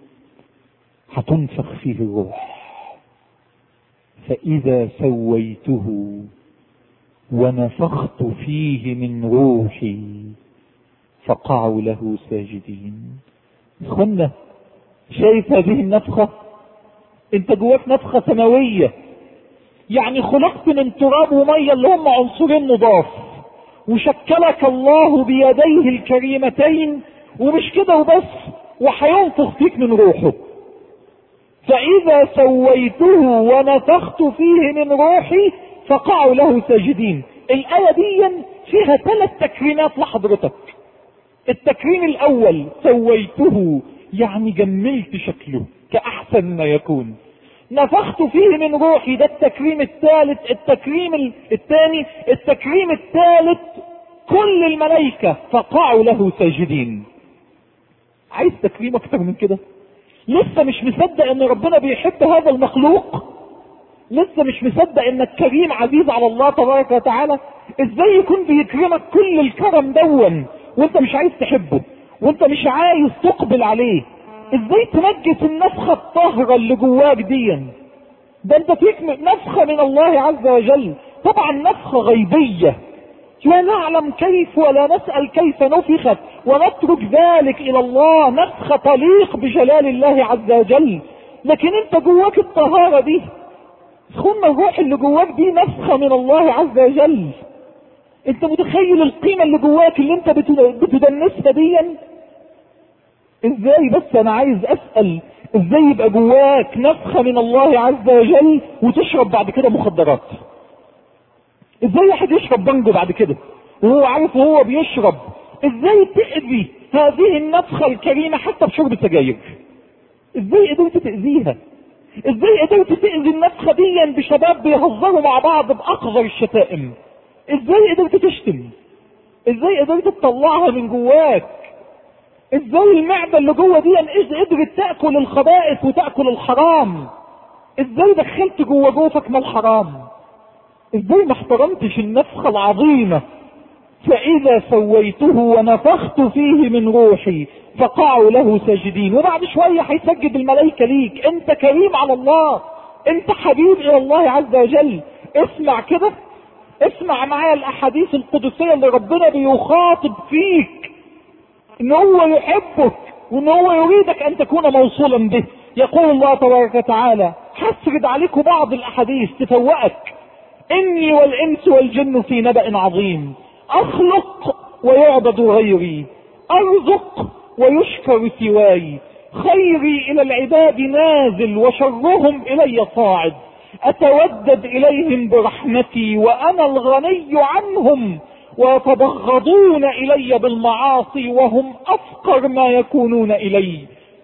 هتنفخ فيه الروح، فاذا سويته ونفخت فيه من روحي فقعوا له ساجدين. اخوانا شايف هذه النفخة؟ انت جواك نفخة سماوية، يعني خلقت من تراب ومية اللي هم عنصرين مضاف، وشكلك الله بيديه الكريمتين، ومش كده وبس، وحينفخ فيك من روحه. فاذا سويته ونفخت فيه من روحي فقعوا له ساجدين. الآية دي فيها ثلاث تكريمات لحضرتك. التكريم الاول سويته، يعني جملت شكله كأحسن ما يكون. نفخت فيه من روحي، ده التكريم الثالث. التكريم الثاني التكريم الثالث كل الملائكة فقعوا له ساجدين. عايز تكريم اكتر من كده؟ لسه مش مصدق ان ربنا بيحب هذا المخلوق؟ لسه مش مصدق انك كريم عزيز على الله تبارك وتعالى؟ ازاي يكون بيكرمك كل الكرم دون وانت مش عايز تحبه وانت مش عايز تقبل عليه؟ ازاي تنجس النفخة الطاهرة اللي جواك دي؟ ده انت فيك نفخة من الله عز وجل، طبعا نفخة غيبية لا نعلم كيف ولا نسأل كيف نفخت، ونترك ذلك الى الله، نفخة تليق بجلال الله عز وجل. لكن انت جواك الطهارة دي، سخن الروح اللي جواك دي نفخة من الله عز وجل. انت متخيل القيمة اللي جواك اللي انت بتدنسها دي ازاي؟ بس انا عايز اسأل، ازاي يبقى جواك نفخة من الله عز وجل وتشرب بعد كده مخدرات؟ ازاي واحد يشرب بانجو بعد كده وهو عارف وهو بيشرب؟ ازاي تأذي هذه النفخة الكريمة حتى بشرب سجاير؟ ازاي قدرت تأذيها؟ ازاي قدرت تأذي النفخة دي بشباب بيهزروا مع بعض بأقذر الشتائم؟ ازاي قدرت تشتم؟ ازاي قدرت تطلعها من جواك؟ ازاي المعدة اللي جوه دي قدرت تأكل الخبائث وتأكل الحرام؟ ازاي دخلت جوه جوفك ما الحرام؟ ازاي ما احترمتش النفخة العظيمة؟ فإذا سويته ونفخت فيه من روحي فقعوا له ساجدين. وبعد شوية هيسجد الملائكة ليك، انت كريم على الله، انت حبيب الى الله عز وجل. اسمع كده، اسمع معايا الاحاديث القدسية اللي ربنا بيخاطب فيك ان هو يحبك وان هو يريدك ان تكون موصولا به. يقول الله تبارك وتعالى، هسرد عليكم بعض الاحاديث تفوقك: اني والانس والجن في نبأ عظيم، اخلق ويعبد غيري، ارزق ويشكر سواي، خيري الى العباد نازل وشرهم الي صاعد، اتودد اليهم برحمتي وانا الغني عنهم، ويتبغضون الي بالمعاصي وهم افقر ما يكونون الي،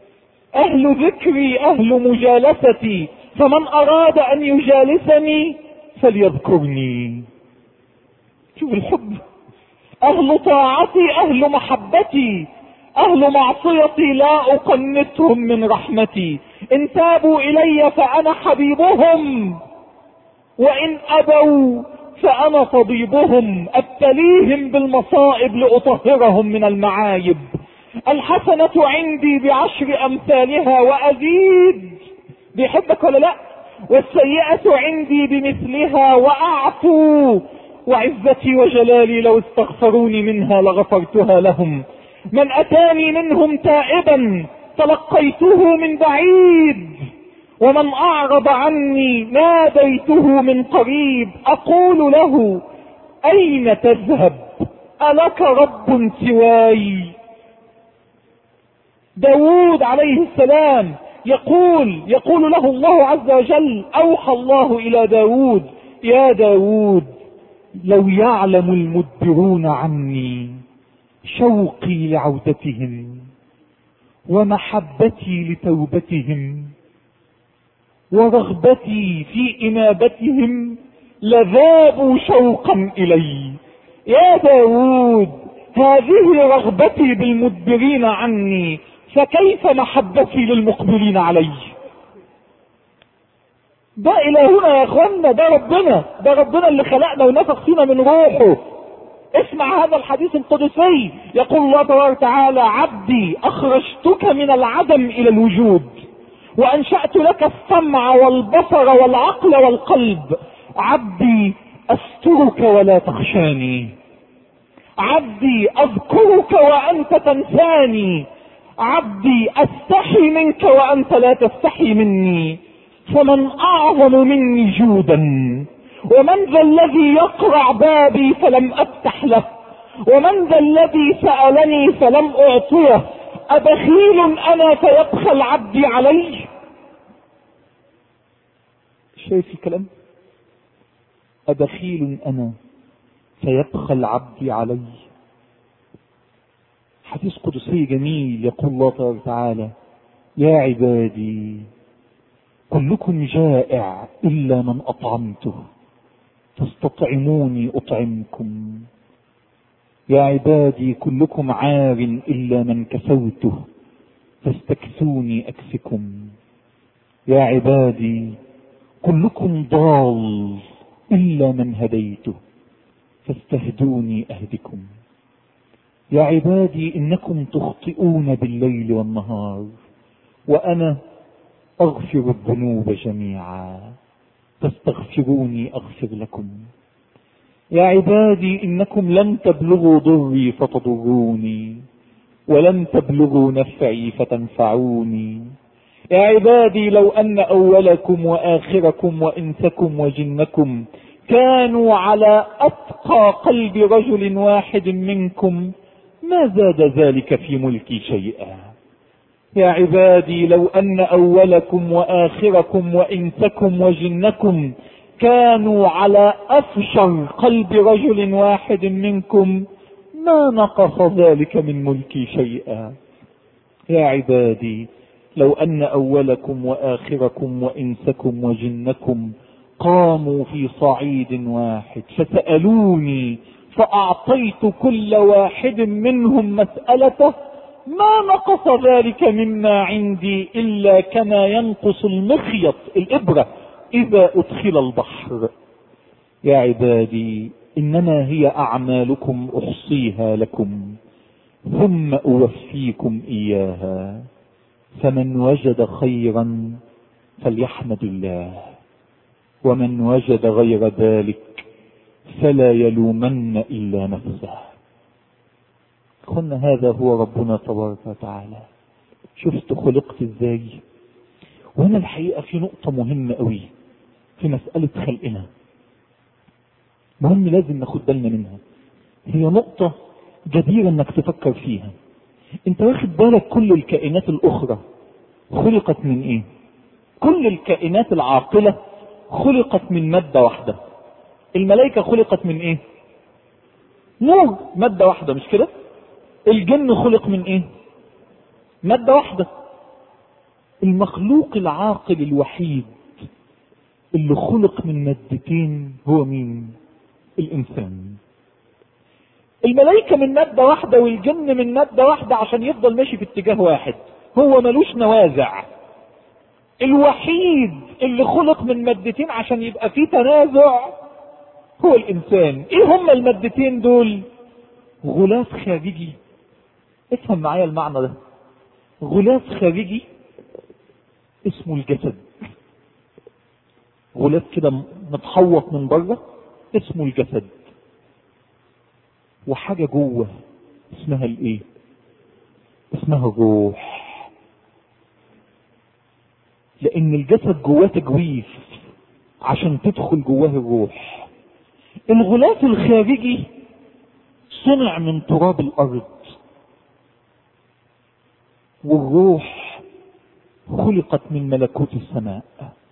اهل ذكري اهل مجالستي، فمن اراد ان يجالسني فليذكرني. شوف الحب، اهل طاعتي اهل محبتي، اهل معصيتي لا اقنتهم من رحمتي، ان تابوا الي فانا حبيبهم وان ابوا فانا طبيبهم، ابتليهم بالمصائب لاطهرهم من المعايب، الحسنة عندي بعشر امثالها وازيد. بيحبك ولا لا؟ والسيئة عندي بمثلها واعفو، وعزتي وجلالي لو استغفروني منها لغفرتها لهم، من اتاني منهم تائبا تلقيته من بعيد، ومن اعرض عني ناديته من قريب، اقول له اين تذهب الك رب سواي. داود عليه السلام يقول يقول له الله عز وجل، اوحى الله الى داود: يا داود لو يعلم المدبرون عني شوقي لعودتهم ومحبتي لتوبتهم ورغبتي في انابتهم لذابوا شوقا الي. يا داود هذه رغبتي بالمدبرين عني، فكيف محبتي للمقبلين علي؟ ده الهنا يا اخوانا، ده ربنا، ده ربنا اللي خلقنا ونفخ فينا من روحه. اسمع هذا الحديث القدسي، يقول الله تبارك وتعالى: عبدي اخرجتك من العدم الى الوجود، وانشأت لك السمع والبصر والعقل والقلب، عبدي استرك ولا تخشاني، عبدي اذكرك وانت تنساني، عبدي استحي منك وانت لا تستحي مني، فمن اعظم مني جودا، ومن ذا الذي يقرع بابي فلم افتح له، ومن ذا الذي سألني فلم اعطيه، ابخيل انا فيبخل عبدي علي؟ شايف الكلام؟ ابخيل انا فيبخل عبدي علي. حديث قدسي جميل، يقول الله تبارك وتعالى: يا عبادي كلكم جائع الا من اطعمته فاستطعموني اطعمكم، يا عبادي كلكم عار الا من كسوته فاستكسوني اكسكم، يا عبادي كلكم ضال الا من هديته فاستهدوني اهدكم، يا عبادي انكم تخطئون بالليل والنهار وانا اغفر الذنوب جميعا فاستغفروني أغفر لكم. يا عبادي إنكم لن تبلغوا ضري فتضروني، ولن تبلغوا نفعي فتنفعوني. يا عبادي لو أن أولكم وآخركم وإنسكم وجنكم كانوا على أتقى قلب رجل واحد منكم ما زاد ذلك في ملكي شيئا. يا عبادي لو أن أولكم وآخركم وإنسكم وجنكم كانوا على أفشر قلب رجل واحد منكم ما نقص ذلك من ملكي شيئا. يا عبادي لو أن أولكم وآخركم وإنسكم وجنكم قاموا في صعيد واحد فسألوني فأعطيت كل واحد منهم مسألته ما نقص ذلك مما عندي إلا كما ينقص المخيط الإبرة إذا أدخل البحر. يا عبادي إنما هي أعمالكم أحصيها لكم ثم أوفيكم إياها، فمن وجد خيرا فليحمد الله، ومن وجد غير ذلك فلا يلومن إلا نفسه. قلنا هذا هو ربنا تبارك وتعالى. شفت خلقت ازاي؟ وهنا الحقيقة في نقطة مهمة قوي في مسألة خلقنا، مهم لازم ناخد بالنا منها. هي نقطة جديرة انك تفكر فيها. انت واخد بالك كل الكائنات الاخرى خلقت من ايه؟ كل الكائنات العاقلة خلقت من مادة واحدة. الملائكة خلقت من ايه؟ نور، مادة واحدة، مش كده؟ الجن خلق من ايه؟ مادة واحدة. المخلوق العاقل الوحيد اللي خلق من مادتين هو مين؟ الانسان. الملائكة من مادة واحدة والجن من مادة واحدة عشان يفضل ماشي في اتجاه واحد، هو ملوش نوازع. الوحيد اللي خلق من مادتين عشان يبقى فيه تنازع هو الانسان. ايه هما المادتين دول؟ غلاف خارجي. افهم معايا المعنى ده. غلاف خارجي اسمه الجسد، غلاف كده متحوط من بره اسمه الجسد، وحاجة جوه اسمها الايه؟ اسمها الروح. لان الجسد جواه تجويف عشان تدخل جواه الروح. الغلاف الخارجي صنع من تراب الارض، والروح خلقت من ملكوت السماء.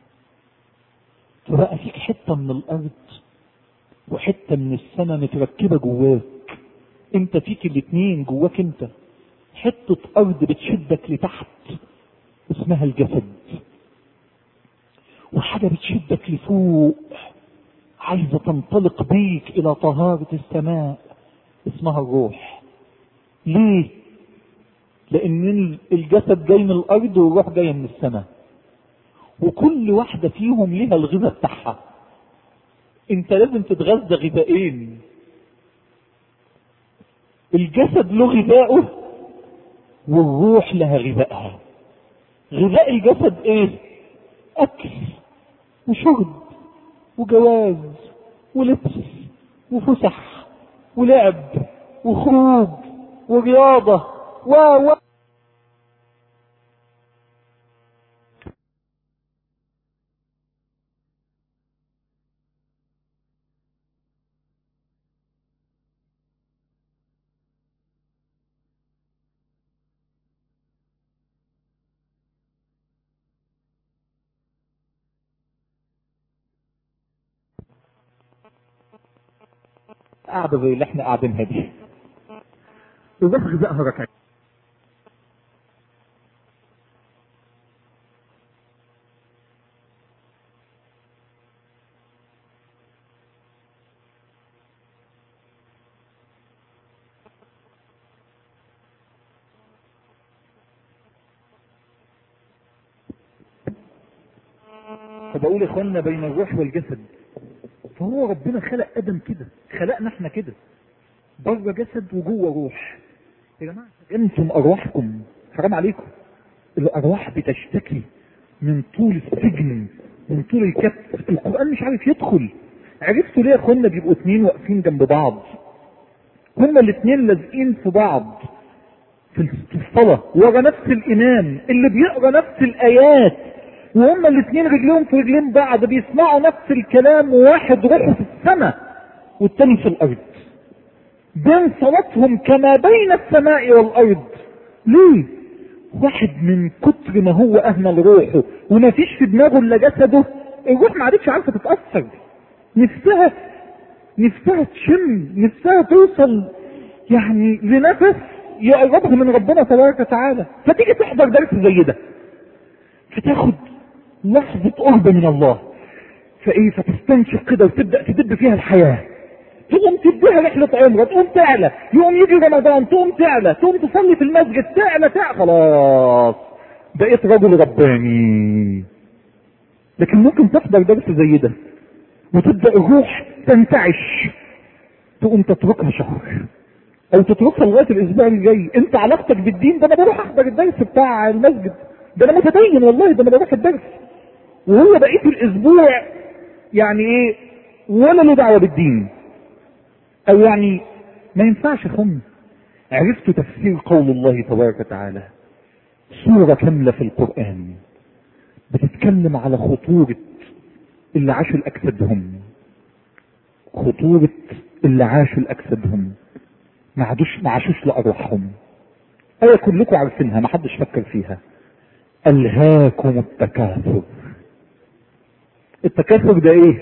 فبقى فيك حتة من الارض وحتة من السماء متركبة جواك. انت فيك الاتنين جواك. انت حتة ارض بتشدك لتحت اسمها الجسد، وحاجة بتشدك لفوق عايزة تنطلق بيك الى طهارة السماء اسمها الروح. ليه؟ لان الجسد جاي من الارض والروح جاية من السماء، وكل واحدة فيهم لها الغذاء بتاعها. انت لازم تتغذى غذائين. الجسد له غذائه والروح لها غذائها. غذاء الجسد ايه؟ اكل وشرب وجواز ولبس وفسح ولعب وخروج ورياضة و و قاعدة زي اللي احنا قاعدينها دي، وبس غذائها ركعين. فبقول اخوانا بين الروح والجسد. فهو ربنا خلق ادم كده، خلقنا احنا كده، بره جسد وجوه روح. يا جماعه انتم ارواحكم حرام عليكم. الارواح بتشتكي من طول السجن من طول الكتف القرآن مش عارف يدخل. عرفتوا ليه يا اخوانا بيبقوا اتنين واقفين جنب بعض؟ هما الاتنين لازقين في بعض في الصلاة ورا نفس الامام اللي بيقرا نفس الايات، وهما الاتنين رجلهم في رجلين بعض بيسمعوا نفس الكلام، وواحد روحه في السماء والتاني في الارض. بين صلاتهم كما بين السماء والارض. ليه؟ واحد من كتر ما هو اهمل روحه وما فيش في دماغه الا جسده، الروح ما عادتش عارفه تتاثر، نفسها نفسها تشم، نفسها توصل يعني لنفس يقربها من ربنا تبارك وتعالى. فتيجي تحضر درس زي ده فتاخد لحظه قرب من الله، فايه فتستنشق كده وتبدا تدب فيها الحياه، تقوم تديها رحلة عمرة، تقوم تعلى، يقوم يجي رمضان تقوم تعلى، تقوم تصلي في المسجد تعلى تعلى، خلاص بقيت رجل رباني. لكن ممكن تحضر درس زي ده وتبدأ الروح تنتعش، تقوم تتركها شهر او تتركها لغاية الاسبوع الجاي. انت علاقتك بالدين ده انا بروح احضر الدرس بتاع المسجد، ده انا متدين والله، ده انا بروح الدرس، وهو بقيت الاسبوع يعني ايه ولا له دعوة بالدين. او يعني ما ينفعش خم. عرفتوا تفسير قول الله تبارك وتعالى؟ سورة كاملة في القرآن بتتكلم على خطورة اللي عاشوا الأجسادهم، خطورة اللي عاشوا الأجسادهم ما عادوش ما عاشوش لأرواحهم. آية كلكم عارفينها ما حدش فكر فيها، ألهاكم التكاثر. التكاثر ده ايه؟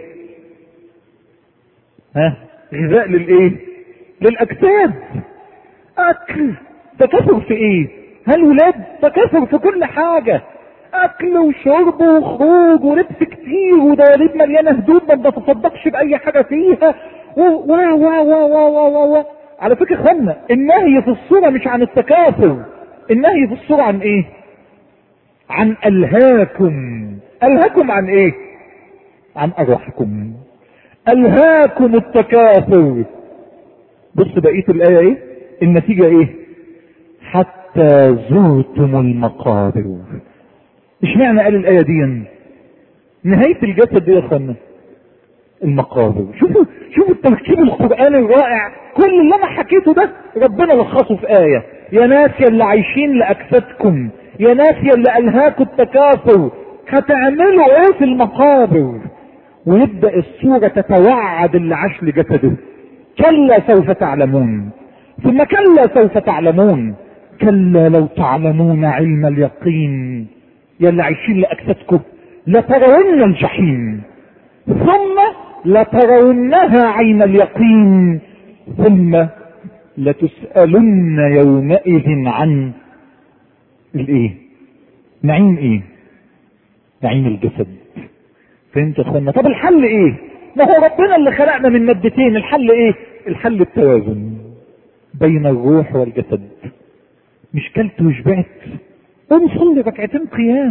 ها؟ غذاء للايه؟ للاجساد، اكل. تكاثر في ايه؟ هل ولاد؟ تكاثر في كل حاجة، اكل وشرب وخروج ولبس كتير ودواليب مليانة هدوم ما بتصدقش باي حاجة فيها و و و و و و على فكرة خلنا النهي في الصورة مش عن التكاثر، النهي في الصورة عن ايه؟ عن الهاكم. الهاكم عن ايه؟ عن ارواحكم. ألهاكم التكاثر. بص بقية الآية ايه؟ النتيجة ايه؟ حتى زرتم المقابر. ايش معنى قال الآية دي؟ نهاية الجسد دي يا اخوانا المقابر. شوفوا شوفوا التركيب القرآني الرائع، كل اللي انا حكيته ده ربنا لخصه في آية. يا ناس يا اللي عايشين لأجسادكم، يا ناس يا اللي ألهاكم التكاثر، هتعملوا ايه في المقابر؟ ويبدأ السورة تتوعد اللي عاش لجسده، كلا سوف تعلمون، ثم كلا سوف تعلمون، كلا لو تعلمون علم اليقين يا اللي عايشين لأجسادكم لترون الجحيم ثم لترونها عين اليقين ثم لتسألن يومئذ عن الايه؟ نعيم ايه؟ نعيم الجسد. فهمت يا اخوانا؟ طب الحل ايه؟ ما هو ربنا اللي خلقنا من مادتين، الحل ايه؟ الحل التوازن بين الروح والجسد. مش كلت وشبعت؟ قوم صلي ركعتين قيام.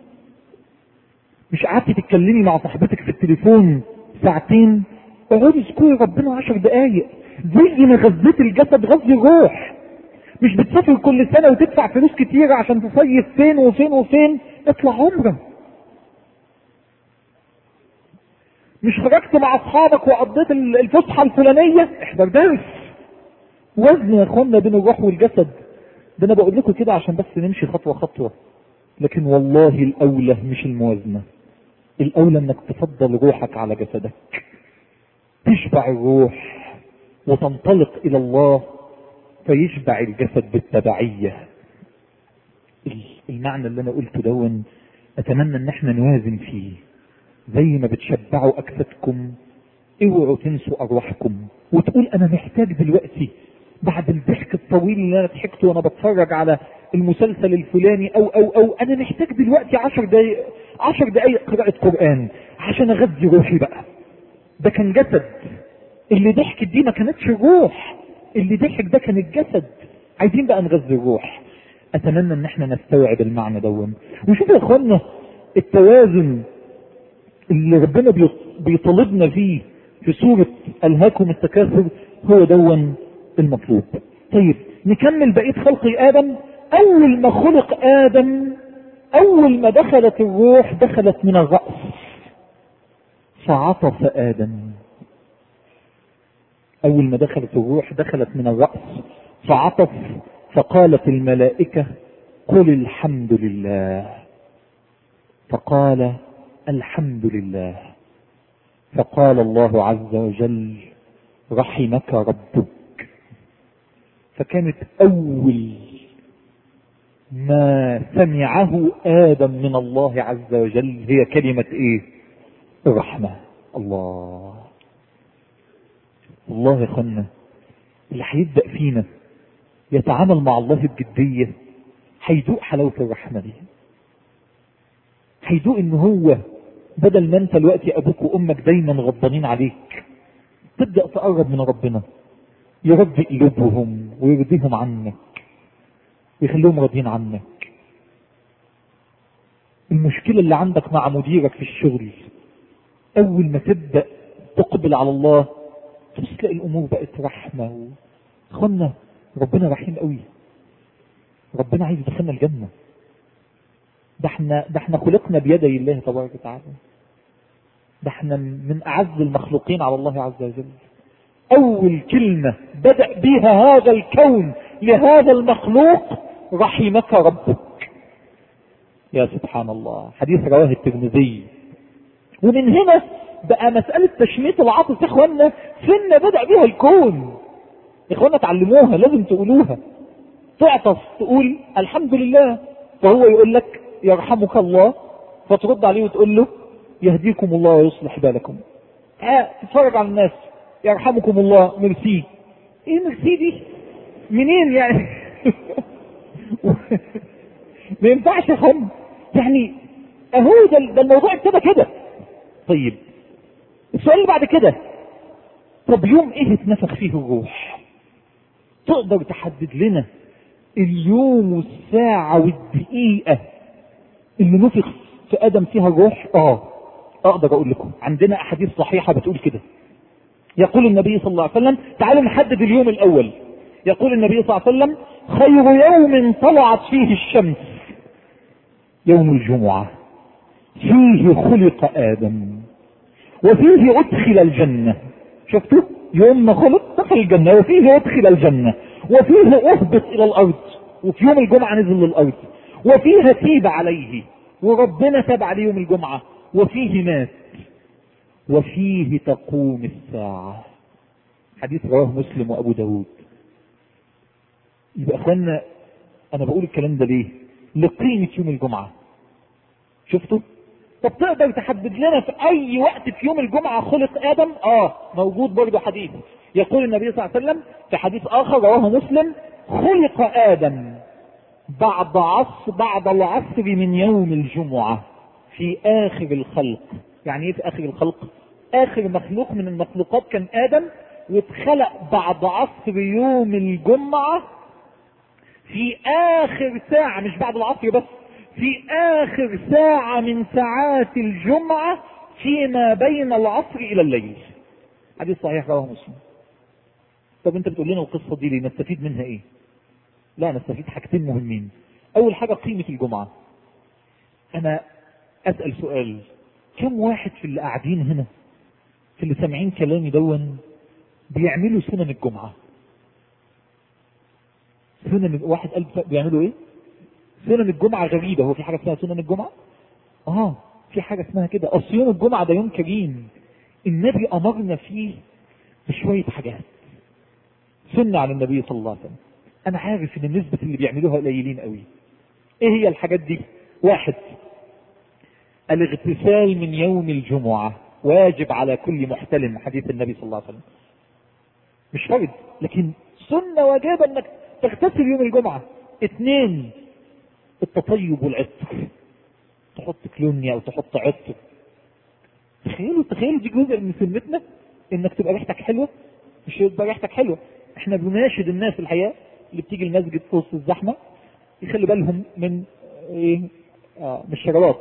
مش قعدتي تتكلمي مع صاحبتك في التليفون ساعتين؟ اقعدي اذكري ربنا عشر دقايق. زي ما غذيت الجسد غذي الروح. مش بتسافر كل سنه وتدفع فلوس كتيره عشان تصيف فين وفين وفين؟ اطلع عمره. مش خرجت مع اصحابك وقضيت الفسحه الفلانيه؟ احضر درس. وزن يا اخوانا بين الروح والجسد. ده انا بقول لكم كده عشان بس نمشي خطوه خطوه، لكن والله الاولى مش الموازنه، الاولى انك تفضل روحك على جسدك، تشبع الروح وتنطلق الى الله فيشبع الجسد بالتبعيه. المعنى اللي انا قلته دون اتمنى ان احنا نوازن فيه. زي ما بتشبعوا اجسادكم اوعوا تنسوا ارواحكم، وتقول انا محتاج دلوقتي بعد الضحك الطويل اللي انا ضحكته وانا بتفرج على المسلسل الفلاني او او او انا محتاج دلوقتي عشر دقايق عشر دقايق قراءة قرآن عشان اغذي روحي بقى. ده كان جسد، اللي ضحك دي ما كانتش روح، اللي ضحك ده كان الجسد. عايزين بقى نغذي الروح. اتمنى ان احنا نستوعب المعنى دون. وشوف يا اخوانا التوازن اللي ربنا بيطالبنا فيه في سورة ألهاكم التكاثر هو دون المطلوب. طيب نكمل بقية خلق آدم. أول ما خلق آدم، أول ما دخلت الروح دخلت من الرأس. فعطس آدم. أول ما دخلت الروح دخلت من الرأس فعطس، فقالت الملائكة قل الحمد لله، فقال الحمد لله، فقال الله عز وجل رحمك ربك. فكانت أول ما سمعه آدم من الله عز وجل هي كلمة إيه؟ الرحمة. الله الله يا اخوانا، اللي هيبدأ فينا يتعامل مع الله بجدية هيدوق حلاوة الرحمة دي، هيدوق ان هو بدل ما انت الوقت ابوك وامك دايما غضبانين عليك تبدأ تقرب من ربنا يرضي قلوبهم ويرضيهم عنك ويخليهم راضيين عنك. المشكلة اللي عندك مع مديرك في الشغل اول ما تبدأ تقبل على الله تلاقي الامور بقت رحمة. اخوانا ربنا رحيم قوي، ربنا عايز يدخلنا الجنة. ده احنا ده احنا خلقنا بيدي الله تبارك وتعالى، ده احنا من اعز المخلوقين على الله عز وجل. اول كلمة بدأ بها هذا الكون لهذا المخلوق رحمك ربك. يا سبحان الله، حديث رواه الترمذي. ومن هنا بقى مسألة تشميت العاطس يا اخوانا سنة بدأ بها الكون. يا اخوانا تعلموها، لازم تقولوها. تعطس تقول الحمد لله، فهو يقول لك يرحمك الله، فترد عليه وتقول له يهديكم الله ويصلح بالكم. اه تتفرج على الناس يرحمكم الله ميرسي. ايه ميرسي دي؟ منين يعني؟ ما ينفعش يا اخوانا، يعني اهو ده, ده الموضوع ابتدى كده. طيب السؤال اللي بعد كده، طب يوم ايه اتنفخ فيه الروح؟ تقدر تحدد لنا اليوم والساعة والدقيقة اللي نفخ في آدم فيها الروح؟ اه اقدر اقول لكم، عندنا احاديث صحيحة بتقول كده. يقول النبي صلى الله عليه وسلم، تعالوا نحدد اليوم الاول. يقول النبي صلى الله عليه وسلم خير يوم طلعت فيه الشمس يوم الجمعة، فيه خلق آدم وفيه أدخل الجنة. شفتوا؟ يوم ما خلق دخل الجنة، وفيه أدخل الجنة، وفيه أهبط إلى الأرض، وفي يوم الجمعة نزل للأرض، وفيه تيب عليه وربنا تاب عليه يوم الجمعة، وفيه مات، وفيه تقوم الساعة. حديث رواه مسلم وأبو داود. يبقى أخوانا أنا بقول الكلام ده ليه؟ لقيمة يوم الجمعة. شفتوا؟ طب تقدر تحدد لنا في اي وقت في يوم الجمعة خلق ادم؟ اه موجود برضه حديث. يقول النبي صلى الله عليه وسلم في حديث اخر رواه مسلم خلق ادم بعد عصر بعد العصر من يوم الجمعة في اخر الخلق. يعني ايه في اخر الخلق؟ اخر مخلوق من المخلوقات كان ادم، واتخلق بعد عصر يوم الجمعة في اخر ساعة، مش بعد العصر بس، في اخر ساعة من ساعات الجمعة فيما بين العصر الى الليل. حديث صحيح رواه مسلم. طب انت بتقول لنا القصة دي ليه؟ نستفيد منها ايه؟ لا نستفيد حاجتين مهمين. اول حاجة قيمة الجمعة. انا اسأل سؤال، كم واحد في اللي قاعدين هنا في اللي سامعين كلامي دون بيعملوا سنن الجمعة؟ سنن واحد قلب بيعملوا ايه؟ سنن الجمعة غريبة. هو في حاجة اسمها سنن الجمعة؟ اه في حاجة اسمها كده. اصل يوم الجمعة ده يوم كريم، النبي امرنا فيه بشوية حاجات سنة على النبي صلى الله عليه وسلم. انا عارف ان نسبة اللي بيعملوها قليلين قوي. ايه هي الحاجات دي؟ واحد، الاغتسال من يوم الجمعة واجب على كل محتلم، حديث النبي صلى الله عليه وسلم. مش فرض لكن سنة واجبة انك تغتسل يوم الجمعة. اثنين، التطيب والعطر، تحط كلونيا او تحط عطر. تخيلوا تخيلوا دي جزء من سنتنا، انك تبقى ريحتك حلوة. مش تبقى ريحتك حلوة، احنا بنناشد الناس الحقيقة اللي بتيجي المسجد في وسط الزحمة يخلي بالهم من ايه؟ اه مش شرابات.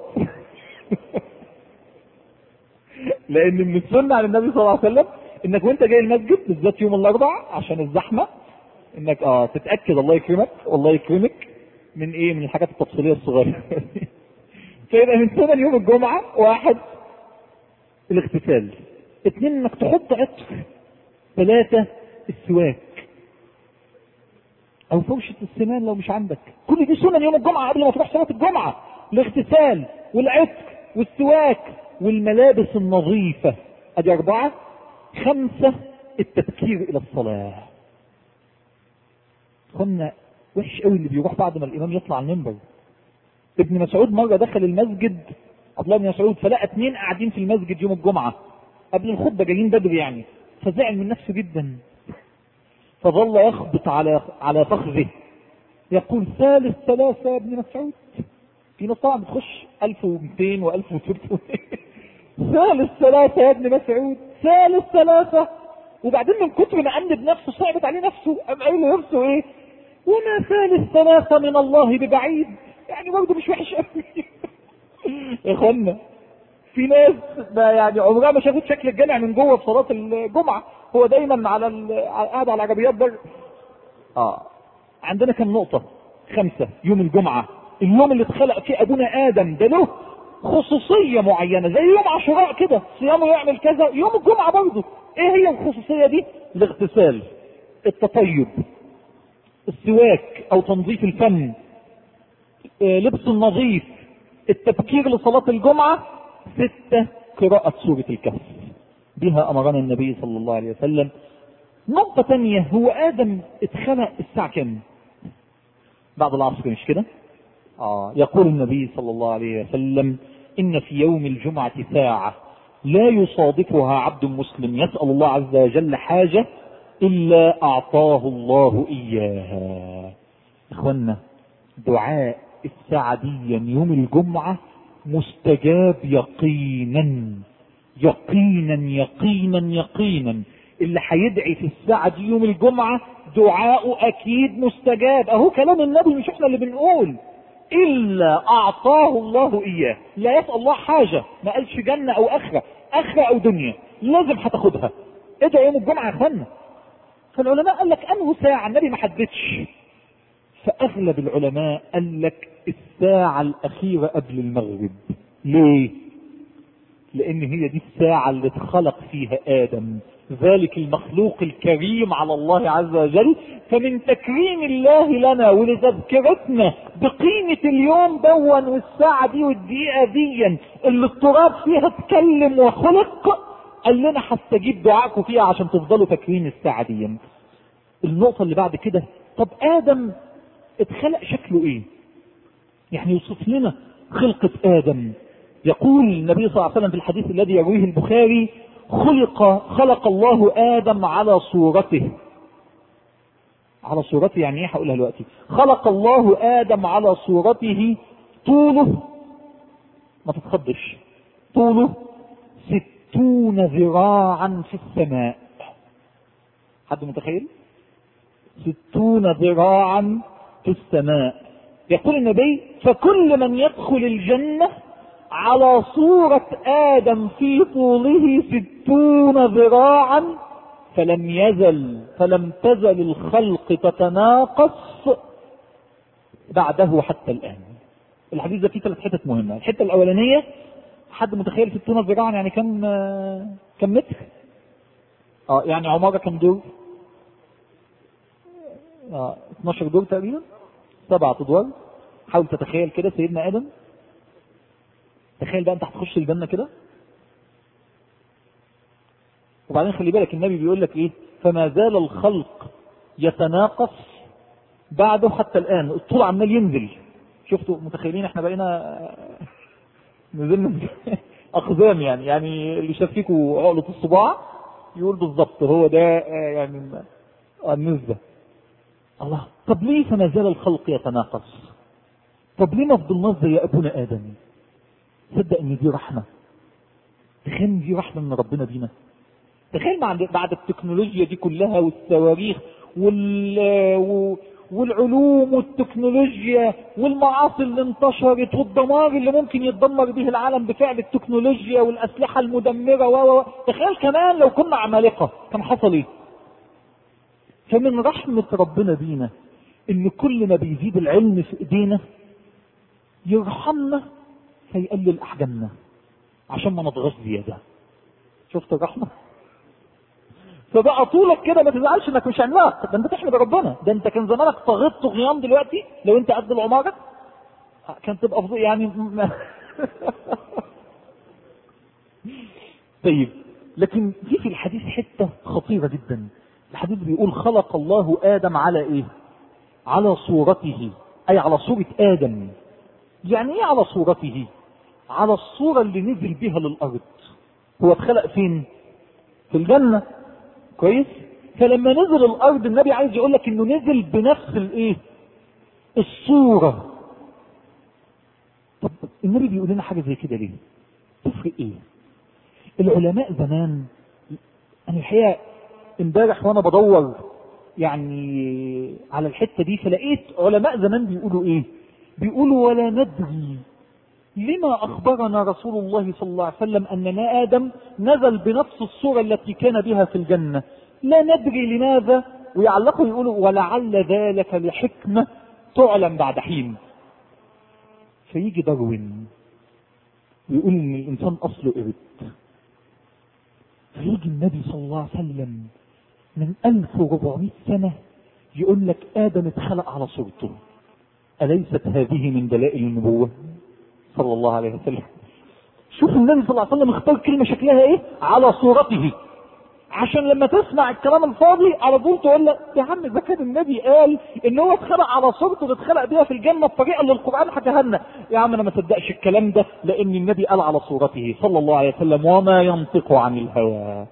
لان من السنة على النبي صلى الله عليه وسلم انك وانت جاي المسجد بالذات يوم الاربعاء عشان الزحمة انك اه تتأكد الله يكرمك والله يكرمك من ايه؟ من الحاجات التفصيلية الصغيرة. فيبقى من سنن يوم الجمعة واحد، الاغتسال. اتنين انك تحط عطر. ثلاثة السواك او فرشة السنان لو مش عندك. كل دي سنن يوم الجمعة قبل ما تروح صلاة الجمعة. الاغتسال والعطر والسواك والملابس النظيفة. ادي اربعة. خمسة التبكير الى الصلاة. كنا وحش قوي اللي بيروح بعد ما الامام يطلع المنبر. ابن مسعود مرة دخل المسجد، عبد الله بن مسعود، فلقى اتنين قاعدين في المسجد يوم الجمعة قبل الخطبة جايين بدري يعني، فزعل من نفسه جدا، فظل يخبط على على فخذه يقول ثالث ثلاثة يا ابن مسعود. في ناس طبعا بتخش ألف ومئتين وألف وثلاثمئة. ثالث ثلاثة يا ابن مسعود، ثالث ثلاثة. وبعدين من كتر ما أنب نفسه صعبت عليه نفسه، قام قايل له نفسه ايه؟ وما ثالث ثلاثة من الله ببعيد. يعني برضه مش وحش قوي. يا اخوانا في ناس ما يعني عمرها ما شافت شكل الجامع من جوه في صلاه الجمعه، هو دايما على قاعد على العربيات بره. اه عندنا كم نقطه؟ خمسه. يوم الجمعه اليوم اللي اتخلق فيه ابونا ادم، ده له خصوصيه معينه زي يوم عاشوراء كده، صيامه يعمل كذا. يوم الجمعه برضه ايه هي الخصوصيه دي؟ الاغتسال، التطيب، السواك او تنظيف الفم، لبس النظيف، التبكير لصلاة الجمعة. ستة قراءة سورة الكهف، بها أمرنا النبي صلى الله عليه وسلم. نقطة تانية، هو آدم اتخلق الساعة كم؟ بعد العصر مش كده؟ آه يقول النبي صلى الله عليه وسلم إن في يوم الجمعة ساعة لا يصادفها عبد مسلم يسأل الله عز وجل حاجة إلا أعطاه الله إياها. إخوانا دعاء الساعة دي يوم الجمعة مستجاب يقينا يقينا يقينا يقينا. اللي هيدعي في الساعة دي يوم الجمعة دعاءه اكيد مستجاب. اهو كلام النبي مش احنا اللي بنقول. الا اعطاه الله اياه. لا يسأل الله حاجة، ما قالش جنة او اخرة، اخرة او دنيا لازم هتاخدها. ادعي يوم الجمعة يا اخوانا. فالعلماء قال لك انه ساعة، النبي ما حددش. فاغلب العلماء قال لك الساعة الاخيرة قبل المغرب. ليه؟ لان هي دي الساعة اللي اتخلق فيها ادم، ذلك المخلوق الكريم على الله عز وجل. فمن تكريم الله لنا ولتذكرتنا بقيمة اليوم دون والساعة دي والدقيقة دي اللي التراب فيها اتكلم وخلق، قال لنا هستجيب دعائكم فيها عشان تفضلوا فاكرين الساعة دي. النقطة اللي بعد كده، طب ادم اتخلق شكله ايه؟ يعني يوصف لنا خلقة ادم. يقول النبي صلى الله عليه وسلم في الحديث الذي يرويه البخاري: خلق خلق الله ادم على صورته. على صورته يعني ايه؟ هقولها دلوقتي. خلق الله ادم على صورته، طوله، ما تتخضش، طوله ستون ذراعا في السماء. حد متخيل؟ ستون ذراعا في السماء. يقول النبي: فكل من يدخل الجنة على صورة آدم في طوله ستون ذراعا فلم يزل فلم تزل الخلق تتناقص بعده حتى الآن. الحديث ده فيه ثلاث حتت مهمة. الحتة الأولانية، حد متخيل ستون ذراعا يعني كم كم متر؟ اه يعني عمارة كم دور؟ اه اثناشر دور تقريبا، سبعة ادوار. حاول تتخيل كده سيدنا آدم. تخيل بقى انت هتخش الجنة كده. وبعدين خلي بالك النبي بيقول لك ايه؟ فما زال الخلق يتناقص بعده حتى الآن. الطول عمال ينزل. شفتوا؟ متخيلين احنا بقينا نزلنا اقزام يعني. يعني اللي شاف فيكم عقلة الصباع يقول بالظبط هو ده يعني النسبة. الله، طب ليه فما زال الخلق يتناقص؟ طب ليه ما فضلناش زي ابونا ادم؟ تصدق ان دي رحمة. تخيل ان دي رحمة من ربنا بينا. تخيل بعد التكنولوجيا دي كلها والصواريخ وال والعلوم والتكنولوجيا والمعاصي اللي انتشرت والدمار اللي ممكن يتدمر به العالم بفعل التكنولوجيا والاسلحة المدمرة و تخيل كمان لو كنا عمالقة كان حصل ايه؟ فمن رحمة ربنا بينا ان كل ما بيزيد العلم في ايدينا يرحمنا فيقلل احجامنا عشان ما نضغط زيادة. شفت الرحمة؟ فبقى طولك كده ما تزعلش انك مش عملاق، ده انت تحمد ربنا. ده انت كان زمانك طغيت طغيان دلوقتي لو انت قد العمارة، كانت تبقى فضل يعني. طيب، لكن في في الحديث حتة خطيرة جدا. الحديث بيقول خلق الله آدم على ايه؟ على صورته، اي على صورة آدم. يعني ايه على صورته؟ على الصورة اللي نزل بها للأرض. هو اتخلق فين؟ في الجنة، كويس؟ فلما نزل الأرض النبي عايز يقول لك انه نزل بنفس الايه؟ الصورة. طب النبي بيقول لنا حاجة زي كده ليه؟ تفرق ايه؟ العلماء زمان، انا الحقيقة امبارح وانا بدور يعني على الحتة دي فلقيت علماء زمان بيقولوا ايه؟ بيقولوا ولا ندري لما اخبرنا رسول الله صلى الله عليه وسلم اننا ادم نزل بنفس الصورة التي كان بها في الجنة، لا ندري لماذا. ويعلقوا يقولوا ولعل ذلك لحكمة تعلم بعد حين. فيجي داروين ويقول ان الانسان اصله قرد، فيجي النبي صلى الله عليه وسلم من ألف وأربعمائة سنة يقول لك آدم اتخلق على صورته. أليست هذه من دلائل النبوة صلى الله عليه وسلم؟ شوف النبي صلى الله عليه وسلم اختار كلمة شكلها ايه؟ على صورته، عشان لما تسمع الكلام الفاضي على طول تقول لك يا عم اذا كان النبي قال ان هو اتخلق على صورته اللي اتخلق بيها في الجنة الطريقة اللي القرآن حكاها لنا، يا عم انا ما صدقش الكلام ده، لان النبي قال على صورته صلى الله عليه وسلم وما ينطق عن الهوى.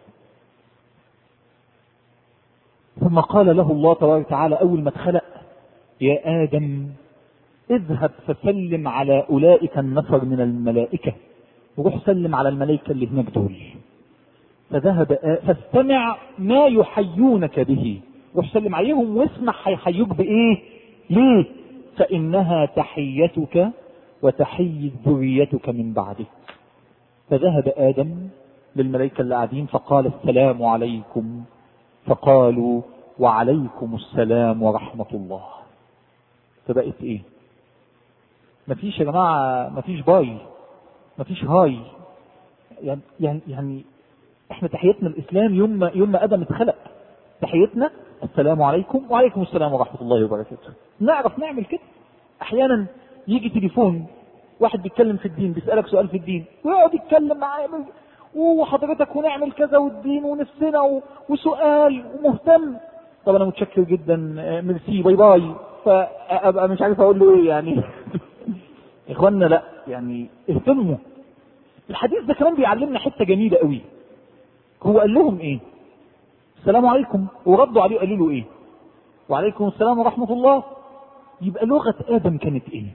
ثم قال له الله تبارك وتعالى اول ما اتخلق يا آدم اذهب فسلم على أولئك النفر من الملائكة، وروح سلم على الملائكة اللي هناك دول. فذهب آ... فاستمع ما يحيونك به، روح سلم عليهم واسمع هيحيوك بإيه. ليه؟ فإنها تحيتك وتحية ذريتك من بعدك. فذهب آدم للملائكة اللي قاعدين فقال السلام عليكم، فقالوا وعليكم السلام ورحمة الله. فبقت ايه؟ مفيش يا جماعة، مفيش باي، مفيش هاي. يعني يعني يعني احنا تحيتنا الاسلام يوم ما يوم ما ادم اتخلق تحيتنا السلام عليكم وعليكم السلام ورحمة الله وبركاته. نعرف نعمل كده. احيانا يجي تليفون واحد بيتكلم في الدين، بيسألك سؤال في الدين ويقعد يتكلم معاه وحضرتك ونعمل كذا والدين ونفسنا وسؤال ومهتم. طب انا متشكر جدا، ميرسي، باي باي. فابقى مش عارف اقول له ايه يعني. اخواننا لا، يعني اهتموا. الحديث ده كمان بيعلمنا حته جميله قوي. هو قال لهم ايه؟ السلام عليكم، وردوا عليه قالوا له ايه؟ وعليكم السلام ورحمه الله. يبقى لغه ادم كانت ايه؟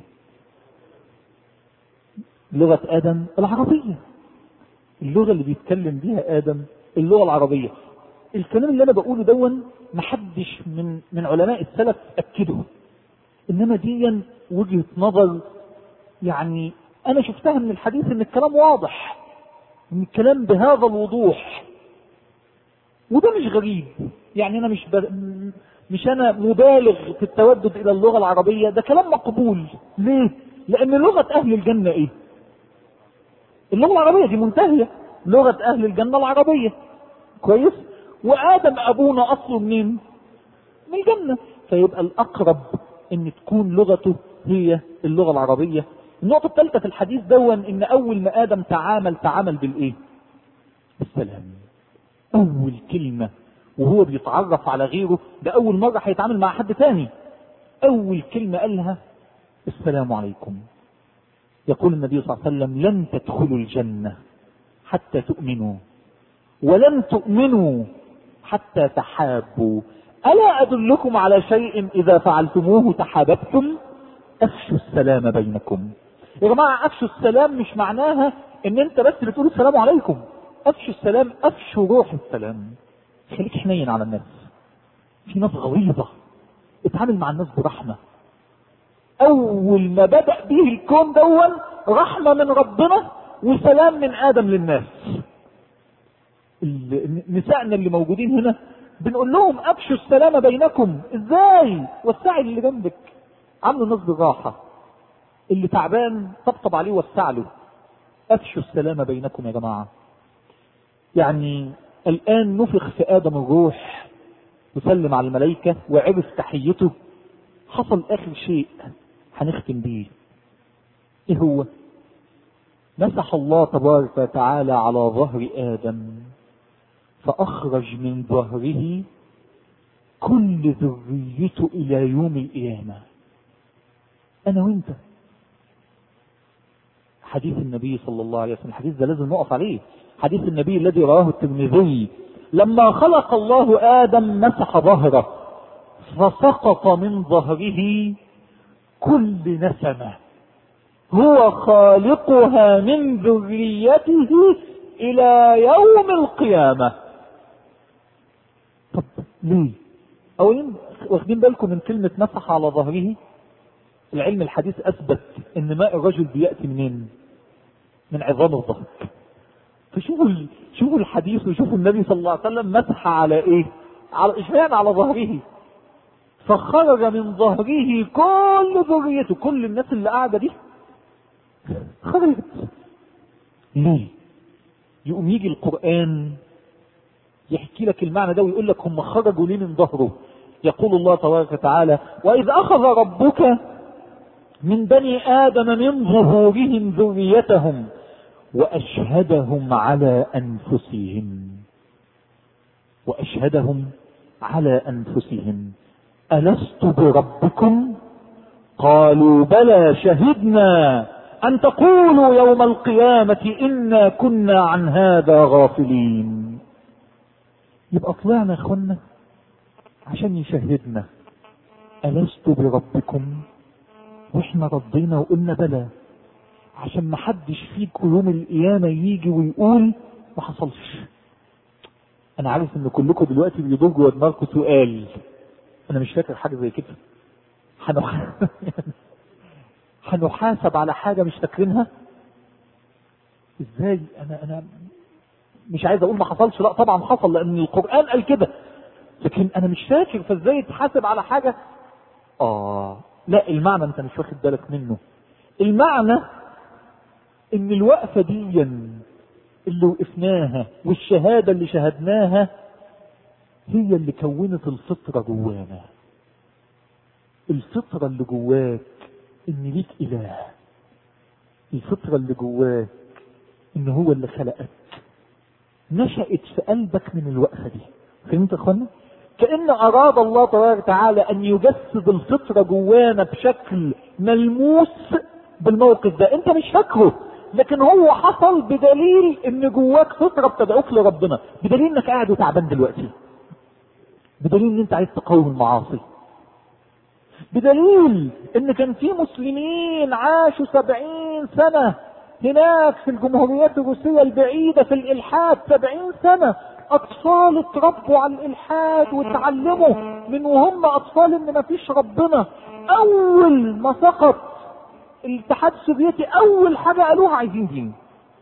لغه ادم العربيه، اللغه اللي بيتكلم بيها ادم اللغه العربيه. الكلام اللي انا بقوله دون محدش من من علماء السلف اكده، انما دي وجهة نظر يعني انا شفتها من الحديث ان الكلام واضح، ان الكلام بهذا الوضوح. وده مش غريب، يعني انا مش ب... مش انا مبالغ في التودد الى اللغة العربية، ده كلام مقبول. ليه؟ لان لغة اهل الجنة ايه؟ اللغة العربية دي منتهية، لغة اهل الجنة العربية، كويس؟ وآدم أبونا أصله منين؟ من الجنة. فيبقى الأقرب إن تكون لغته هي اللغة العربية. النقطة الثالثة في الحديث دون إن أول ما آدم تعامل تعامل بالإيه؟ بالسلام. أول كلمة وهو بيتعرف على غيره، ده أول مرة هيتعامل مع حد تاني، أول كلمة قالها السلام عليكم. يقول النبي صلى الله عليه وسلم لن تدخلوا الجنة حتى تؤمنوا، ولن تؤمنوا حتى تحابوا، ألا أدلكم على شيء إذا فعلتموه تحاببتم؟ أفشوا السلام بينكم. يا جماعة أفشوا السلام مش معناها إن أنت بس بتقول السلام عليكم. أفشوا السلام، أفشوا روح السلام. خليك حنين على الناس. في ناس غليظة، اتعامل مع الناس برحمة. أول ما بدأ به الكون دون رحمة من ربنا وسلام من آدم للناس. نسائنا اللي موجودين هنا بنقول لهم ابشوا السلام بينكم. ازاي؟ وسعي اللي جنبك، عاملوا الناس بالراحه، اللي تعبان طبطب عليه وسع له. افشوا السلام بينكم يا جماعه. يعني الآن نفخ في آدم الروح وسلم على الملائكة وعرف تحيته، حصل آخر شيء هنختم بيه. ايه هو؟ مسح الله تبارك وتعالى على ظهر آدم فأخرج من ظهره كل ذريته إلى يوم القيامة، أنا وإنت. حديث النبي صلى الله عليه وسلم، الحديث ده لازم نقف عليه، حديث النبي الذي رواه الترمذي: لما خلق الله آدم مسح ظهره فسقط من ظهره كل نسمة هو خالقها من ذريته إلى يوم القيامة. طب ليه؟ أولا واخدين بالكم من كلمة مسح على ظهره؟ العلم الحديث أثبت إن ماء الرجل بيأتي منين؟ من عظام الظهر. فشوفوا شوفوا الحديث وشوفوا النبي صلى الله عليه وسلم مسح على إيه؟ على إشمعنى على ظهره؟ فخرج من ظهره كل ذريته، كل الناس اللي قاعدة دي خرجت. ليه؟ يقوم يجي القرآن يحكي لك المعنى ده ويقول لك هم خرجوا ليه من ظهره. يقول الله تبارك وتعالى: وإذ أخذ ربك من بني آدم من ظهورهم ذريتهم وأشهدهم على أنفسهم وأشهدهم على أنفسهم ألست بربكم؟ قالوا بلى شهدنا أن تقولوا يوم القيامة إنا كنا عن هذا غافلين. يبقى طلعنا يا اخوانا عشان يشهدنا ألست بربكم، واحنا رضينا وقلنا بلى، عشان ما حدش فيكم يوم القيامة يجي ويقول ما حصلش. انا عارف ان كلكم دلوقتي بيدور جوه دماغكم سؤال: انا مش فاكر حاجة زي كده، هنح... هنحاسب على حاجة مش فاكرينها ازاي؟ انا انا مش عايز اقول ما حصلش، لا طبعا حصل لان القرآن قال كده، لكن انا مش فاكر، فازاي تحاسب على حاجة؟ اه لا، المعنى انت مش واخد بالك منه. المعنى ان الوقفة دي اللي وقفناها والشهادة اللي شهدناها هي اللي كونت الفطرة جوانا. الفطرة اللي جواك ان ليك اله، الفطرة اللي جواك ان هو اللي خلقك، نشأت في قلبك من الوقفة دي. فهمت يا اخوانا؟ كأن اراد الله تبارك وتعالى ان يجسد الفطرة جوانا بشكل ملموس بالموقف ده. انت مش فاكره، لكن هو حصل بدليل ان جواك فطرة بتدعوك لربنا، بدليل انك قاعد وتعبان دلوقتي، بدليل ان انت عايز تقاوم المعاصي، بدليل ان كان في مسلمين عاشوا سبعين سنة هناك في الجمهوريات الروسية البعيدة في الالحاد، سبعين سنة اطفال اتربوا على الالحاد وتعلموا من وهم اطفال ان ما فيش ربنا. اول ما سقط الاتحاد السوفيتي اول حاجة قالوها عايزين دين.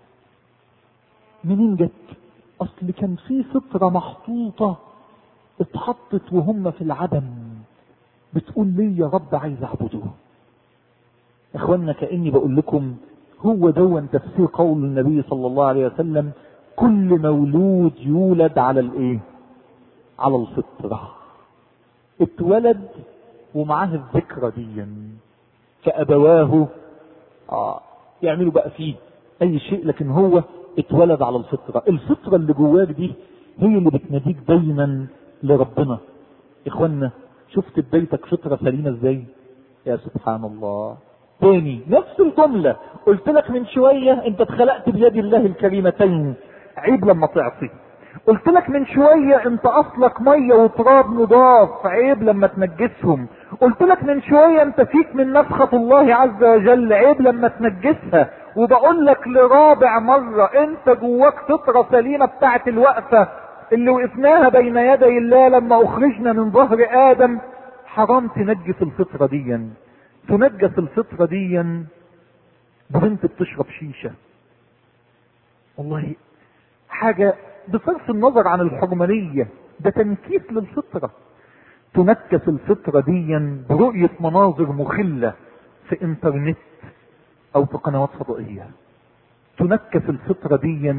منين جت؟ اصل كان في فطرة محطوطة اتحطت وهم في العدم بتقول لي يا رب عايز اعبده. اخوانا كأني بقول لكم هو دون تفسير قول النبي صلى الله عليه وسلم: كل مولود يولد على الايه؟ على الفطرة. اتولد ومعاه الذكرى دي، فابواه آه يعملوا بقى فيه اي شيء، لكن هو اتولد على الفطرة. الفطرة اللي جواك دي هي اللي بتناديك دايما لربنا. اخوانا شفت بيتك فطرة سليمة ازاي؟ يا سبحان الله. تاني نفس الجملة قلت لك من شوية: انت اتخلقت بيد الله الكريمتين، عيب لما تعصي. قلت لك من شوية انت اصلك مية وتراب نضاف، عيب لما تنجسهم. قلت لك من شوية انت فيك من نفخة الله عز وجل، عيب لما تنجسها. وبقول لك لرابع مرة: انت جواك فطرة سليمة بتاعت الوقفة اللي وقفناها بين يدي الله لما اخرجنا من ظهر ادم. حرام تنجس الفطرة دي. تنجس الفطرة دي بنت بتشرب شيشة، والله حاجة بصرف النظر عن الحرمانية ده تنكيس للفطرة. تنكس الفطرة دي برؤية مناظر مخلة في انترنت او في قنوات فضائية. تنكس الفطرة دي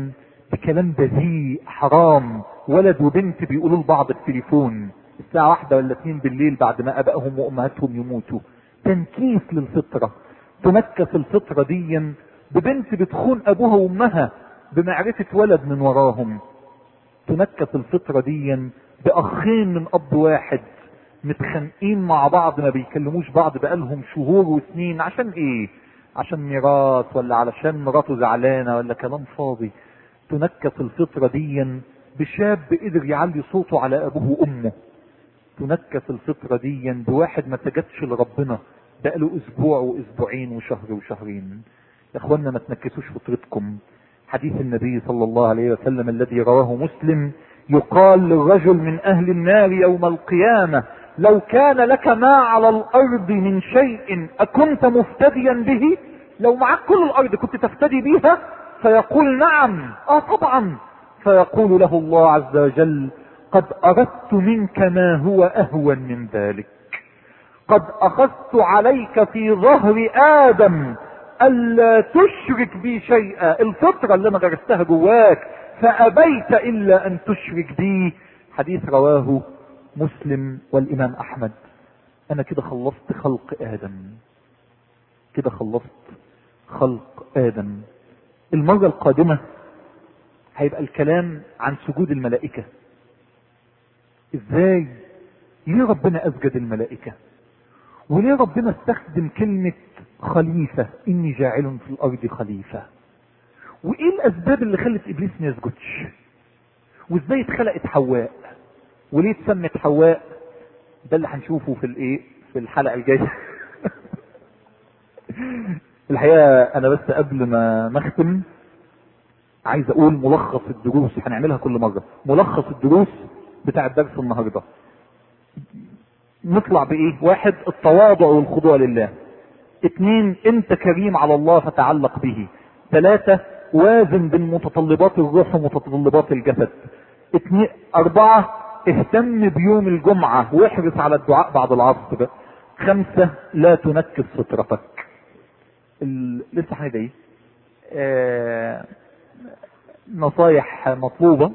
بكلام بذيء حرام، ولد وبنت بيقولوا لبعض التليفون الساعة واحدة ولا اتنين بالليل بعد ما ابائهم وامهاتهم يموتوا. تنكيس للفطرة. تنكس الفطرة ديا ببنت بتخون ابوها وامها بمعرفة ولد من وراهم. تنكس الفطرة ديا باخين من اب واحد متخانقين مع بعض ما بيكلموش بعض بقالهم شهور وسنين. عشان ايه؟ عشان ميراث ولا علشان مراته زعلانة ولا كلام فاضي. تنكس الفطرة ديا بشاب قدر يعلي صوته على ابوه وامه. تنكس الفطرة ديا بواحد ما سجدش لربنا بقاله اسبوع واسبوعين وشهر وشهرين. يا اخوانا ما تنكسوش فطرتكم. حديث النبي صلى الله عليه وسلم الذي رواه مسلم يقال للرجل من اهل النار يوم القيامة لو كان لك ما على الارض من شيء اكنت مفتديا به؟ لو معك كل الارض كنت تفتدي بيها؟ فيقول نعم. اه طبعا. فيقول له الله عز وجل قد اردت منك ما هو اهون من ذلك. قد اخذت عليك في ظهر ادم الا تشرك بي شيئا. الفطرة اللي انا غرستها جواك فابيت الا ان تشرك بي. حديث رواه مسلم والامام احمد. انا كده خلصت خلق ادم. كده خلصت خلق ادم. المرة القادمة هيبقى الكلام عن سجود الملائكة. ازاي؟ ليه ربنا اسجد الملائكة؟ وليه ربنا استخدم كلمة خليفة؟ اني جاعل في الارض خليفة. وايه الاسباب اللي خلت ابليس ما يسجدش؟ وازاي اتخلقت حواء؟ وليه اتسمت حواء؟ ده اللي هنشوفه في الايه في الحلقة الجاية. الحقيقة انا بس قبل ما نختم عايز اقول ملخص الدروس هنعملها كل مرة. ملخص الدروس بتاع الدرس النهاردة نطلع بايه؟ واحد، التواضع والخضوع لله. اثنين، انت كريم على الله فتعلق به. ثلاثة، وازن بين متطلبات الروح ومتطلبات الجسد. اثنين، اربعة، اهتم بيوم الجمعة واحرص على الدعاء بعد العصر. خمسة، لا تنكس فطرتك. ال... لسه هندعي. آه... نصايح مطلوبة.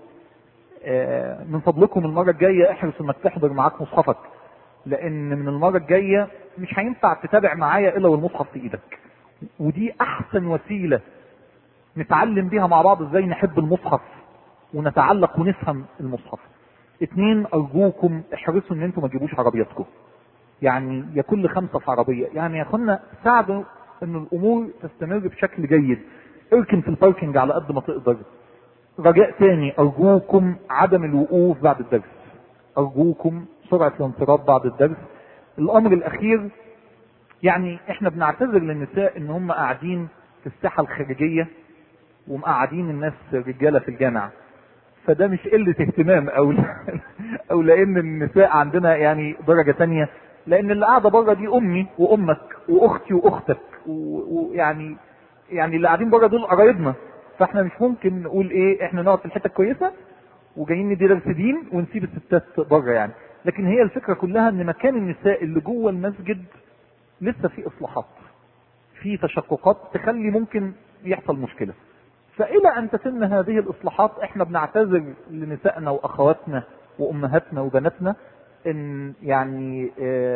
آه... من فضلكم المرة الجاية احرص انك تحضر معاك مصحفك، لان من المرة الجاية مش هينفع تتابع معايا الا والمصحف في ايدك. ودي احسن وسيلة نتعلم بيها مع بعض ازاي نحب المصحف ونتعلق ونفهم المصحف. اتنين، ارجوكم احرصوا ان انتم ما تجيبوش عربياتكم. يعني يا كل خمسة في عربية. يعني يا اخوانا ساعدوا ان الامور تستمر بشكل جيد. اركن في الباركنج على قد ما تقدر. رجاء تاني، ارجوكم عدم الوقوف بعد الدرس. ارجوكم سرعة الانصراف بعد الدرس. الامر الاخير، يعني احنا بنعتذر للنساء ان هم قاعدين في الساحة الخارجية ومقعدين الناس رجالة في الجامعة. فده مش قلة اهتمام او او لان النساء عندنا يعني درجة تانية، لان اللي قاعدة بره دي امي وامك واختي واختك، ويعني يعني اللي قاعدين بره دول قرايبنا. فاحنا مش ممكن نقول ايه احنا نقعد في الحتة الكويسة وجايين ندي درس دين ونسيب الستات بره يعني. لكن هي الفكرة كلها ان مكان النساء اللي جوه المسجد لسه في اصلاحات، في تشققات تخلي ممكن يحصل مشكلة. فإلى أن تتم هذه الإصلاحات احنا بنعتذر لنسائنا وأخواتنا وأمهاتنا وبناتنا إن يعني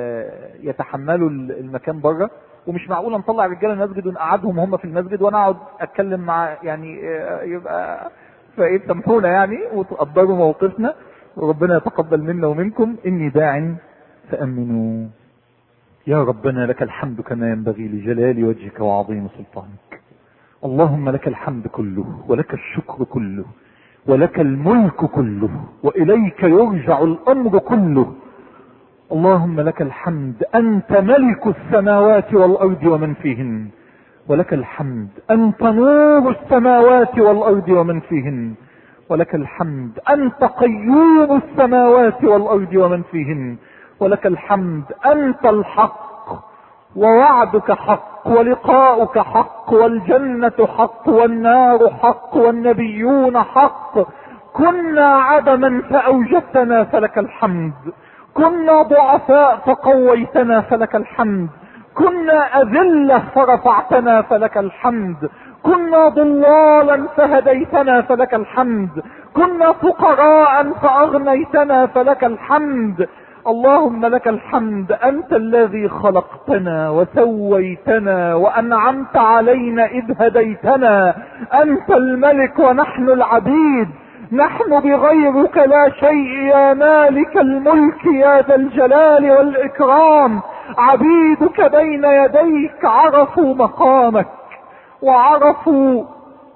يتحملوا المكان بره. ومش معقول نطلع رجال المسجد ونقعدهم هم في المسجد وانا اقعد اتكلم مع يعني يبقى فايه سامحونا يعني وتقدروا موقفنا، وربنا يتقبل منا ومنكم. إني داع فأمنوا. يا ربنا لك الحمد كما ينبغي لجلال وجهك وعظيم سلطانك. اللهم لك الحمد كله ولك الشكر كله ولك الملك كله وإليك يرجع الأمر كله. اللهم لك الحمد أنت ملك السماوات والأرض ومن فيهن، ولك الحمد أنت نور السماوات والأرض ومن فيهن، ولك الحمد أنت قيوم السماوات والأرض ومن فيهن، ولك الحمد أنت الحق ووعدك حق ولقاؤك حق والجنة حق والنار حق والنبيون حق. كنا عدما فأوجدتنا فلك الحمد، كنا ضعفاء فقويتنا فلك الحمد، كنا أذلة فرفعتنا فلك الحمد، كنا ضلالا فهديتنا فلك الحمد، كنا فقراء فأغنيتنا فلك الحمد. اللهم لك الحمد، أنت الذي خلقتنا وسويتنا وأنعمت علينا إذ هديتنا. أنت الملك ونحن العبيد، نحن بغيرك لا شيء يا مالك الملك يا ذا الجلال والإكرام. عبيدك بين يديك عرفوا مقامك وعرفوا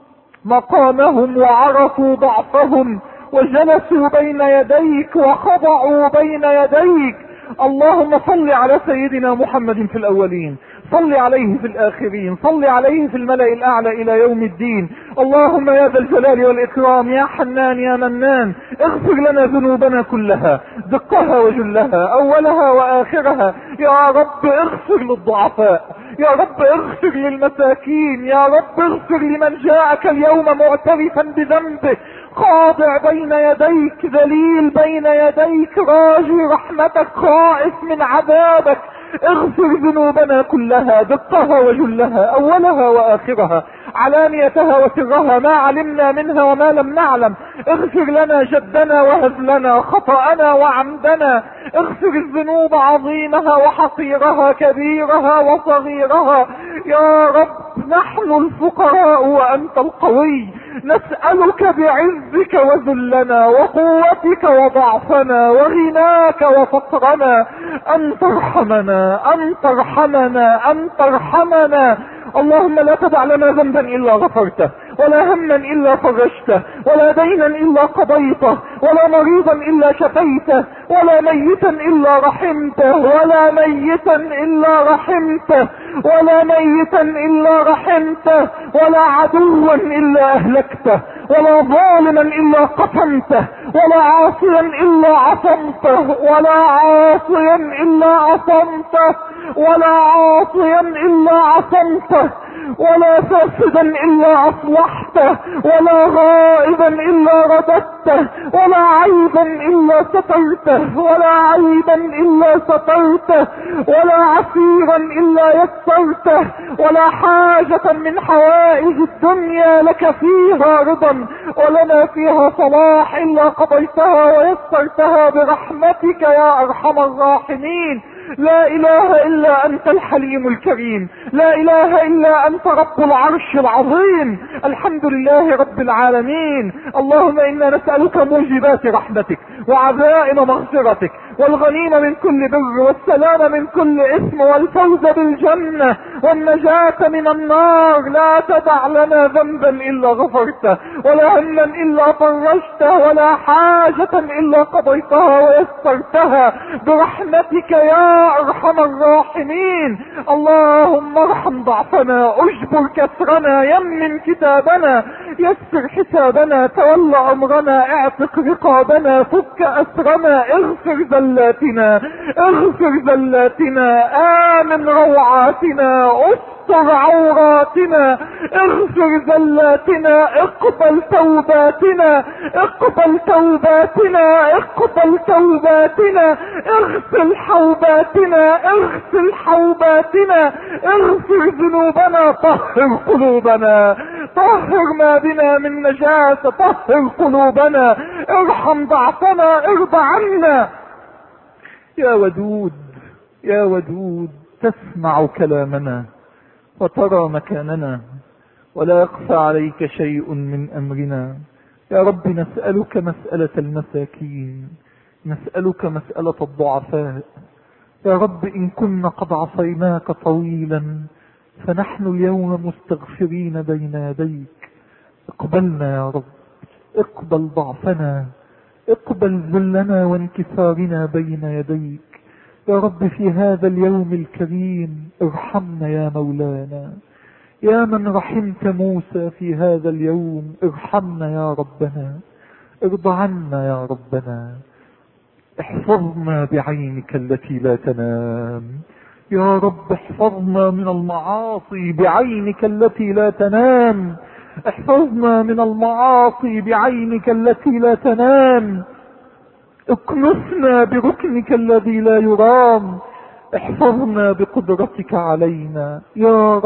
مقامهم وعرفوا ضعفهم وجلسوا بين يديك وخضعوا بين يديك. اللهم صل على سيدنا محمد في الأولين، صل عليه في الآخرين، صل عليه في الملأ الأعلى إلى يوم الدين. اللهم يا ذا الجلال والإكرام يا حنان يا منان، اغفر لنا ذنوبنا كلها دقها وجلها أولها وآخرها. يا رب اغفر للضعفاء، يا رب اغفر للمساكين، يا رب اغفر لمن جاءك اليوم معترفا بذنبه خاضع بين يديك ذليل بين يديك راجي رحمتك خائف من عذابك. اغفر ذنوبنا كلها دقها وجلها أولها وآخرها علانيتها وسرها ما علمنا منها وما لم نعلم. اغفر لنا جدنا وهزلنا خطأنا وعمدنا، اغفر الذنوب عظيمها وحصيرها كبيرها وصغيرها. يا رب نحن الفقراء وأنت القوي، نسألك بعزك وذلنا وقوتك وضعفنا وغناك وفقرنا أن ترحمنا أن ترحمنا أن ترحمنا. اللهم لا تدع لنا ذنبا إلا غفرته، ولا هما إلا فرجته، ولا دينا إلا قضيته، ولا مريضا إلا شفيته، ولا ميتا إلا رحمته، ولا ميتا إلا رحمته، ولا ميتا إلا رحمته، ولا عدوا إلا أهلكته، ولا ظالما إلا قسمته، ولا عاصيا إلا عصمته، ولا عاصيا إلا عصمته، ولا عاصيا إلا عصمته، ولا فاسدا إلا أصلحته، ولا غائبا إلا رددته، ولا عيبا إلا سترته، ولا عيبا إلا سترته، ولا عسيرا إلا يسرته، ولا حاجة من حوائج الدنيا لك فيها رضا ولنا فيها صلاح إلا قضيتها ويسرتها برحمتك يا أرحم الراحمين. لا إله إلا أنت الحليم الكريم، لا إله إلا أنت رب العرش العظيم. الحمد لله رب العالمين. اللهم إنا نسألك موجبات رحمتك وعزائم مغفرتك والغنيمة من كل بر والسلام من كل إثم والفوز بالجنة والنجاة من النار. لا تدع لنا ذنبا إلا غفرته، ولا هما إلا فرجته، ولا حاجة إلا قضيتها ويسرتها برحمتك يا أرحم الراحمين. اللهم ارحم ضعفنا، اجبر كسرنا، يمن كتابنا، يسر حسابنا، تول عمرنا، اعتق رقابنا، فك أسرنا، اغفر زلاتنا اغفر زلاتنا، آمن روعاتنا، استر عوراتنا، اغفر زلاتنا، اقبل توباتنا اقبل توباتنا اقبل توباتنا، اغسل حوباتنا اغسل حوباتنا، اغفر ذنوبنا، طهر قلوبنا، طهر ما بنا من نجاسة، طهر قلوبنا، ارحم ضعفنا، ارضى عنا. يا ودود يا ودود، تسمع كلامنا وترى مكاننا ولا يخفى عليك شيء من أمرنا. يا رب نسألك مسألة المساكين، نسألك مسألة الضعفاء. يا رب إن كنا قد عصيناك طويلا فنحن اليوم مستغفرين بين يديك. اقبلنا يا رب، اقبل ضعفنا، اقبل ذلنا وانكسارنا بين يديك. يا رب في هذا اليوم الكريم ارحمنا يا مولانا، يا من رحمت موسى في هذا اليوم ارحمنا يا ربنا، ارضى عنا يا ربنا، احفظنا بعينك التي لا تنام. يا رب احفظنا من المعاصي بعينك التي لا تنام، احفظنا من المعاصي بعينك التي لا تنام، اكنسنا بركنك الذي لا يرام، احفظنا بقدرتك علينا. يا رب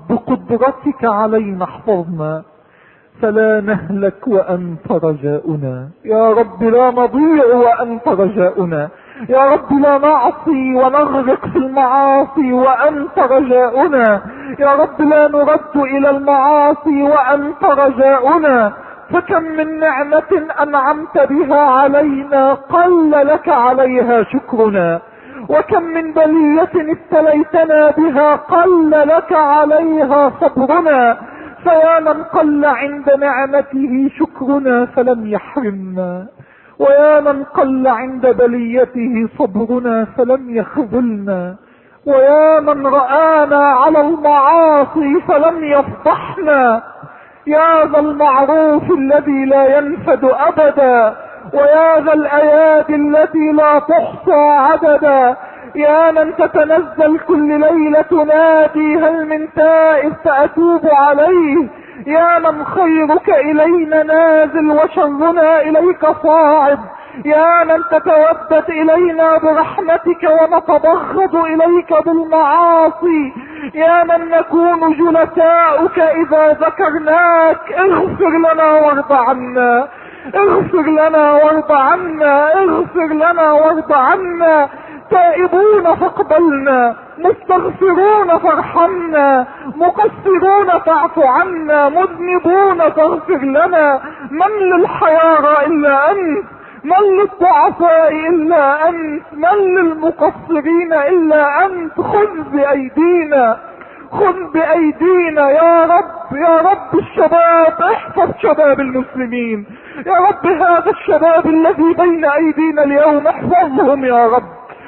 بقدرتك علينا احفظنا فلا نهلك وأنت رجاؤنا. يا رب لا نضيع وأنت رجاؤنا. يا رب لا نعصي ونغرق في المعاصي وأنت رجاؤنا. يا رب لا نرد إلى المعاصي وأنت رجاؤنا. فكم من نعمة أنعمت بها علينا قل لك عليها شكرنا، وكم من بلية ابتليتنا بها قل لك عليها صبرنا. فيا من قل عند نعمته شكرنا فلم يحرمنا، ويا من قل عند بليته صبرنا فلم يخذلنا، ويا من رآنا على المعاصي فلم يفضحنا. يا ذا المعروف الذي لا ينفد أبدا، ويا ذا الأيادي التي لا تحصى عددا. يا من تتنزل كل ليلة تنادي هل من تائب فأتوب عليه. يا من خيرك إلينا نازل وشرنا إليك صاعد. يا من تتودد إلينا برحمتك ونتبغض إليك بالمعاصي. يا من نكون جلساؤك إذا ذكرناك. اغفر لنا وارض عنا، اغفر لنا وارض عنا، اغفر لنا وارض عنا. تائبون فاقبلنا، مستغفرون فارحمنا، مقصرون فاعف عنا، مذنبون فاغفر لنا. من للحيارى إلا أنت، من للضعفاء إلا أنت، من للمقصرين إلا أنت. خذ بأيدينا، خذ بأيدينا يا رب. يا رب الشباب، احفظ شباب المسلمين. يا رب هذا الشباب الذي بين أيدينا اليوم احفظهم يا رب،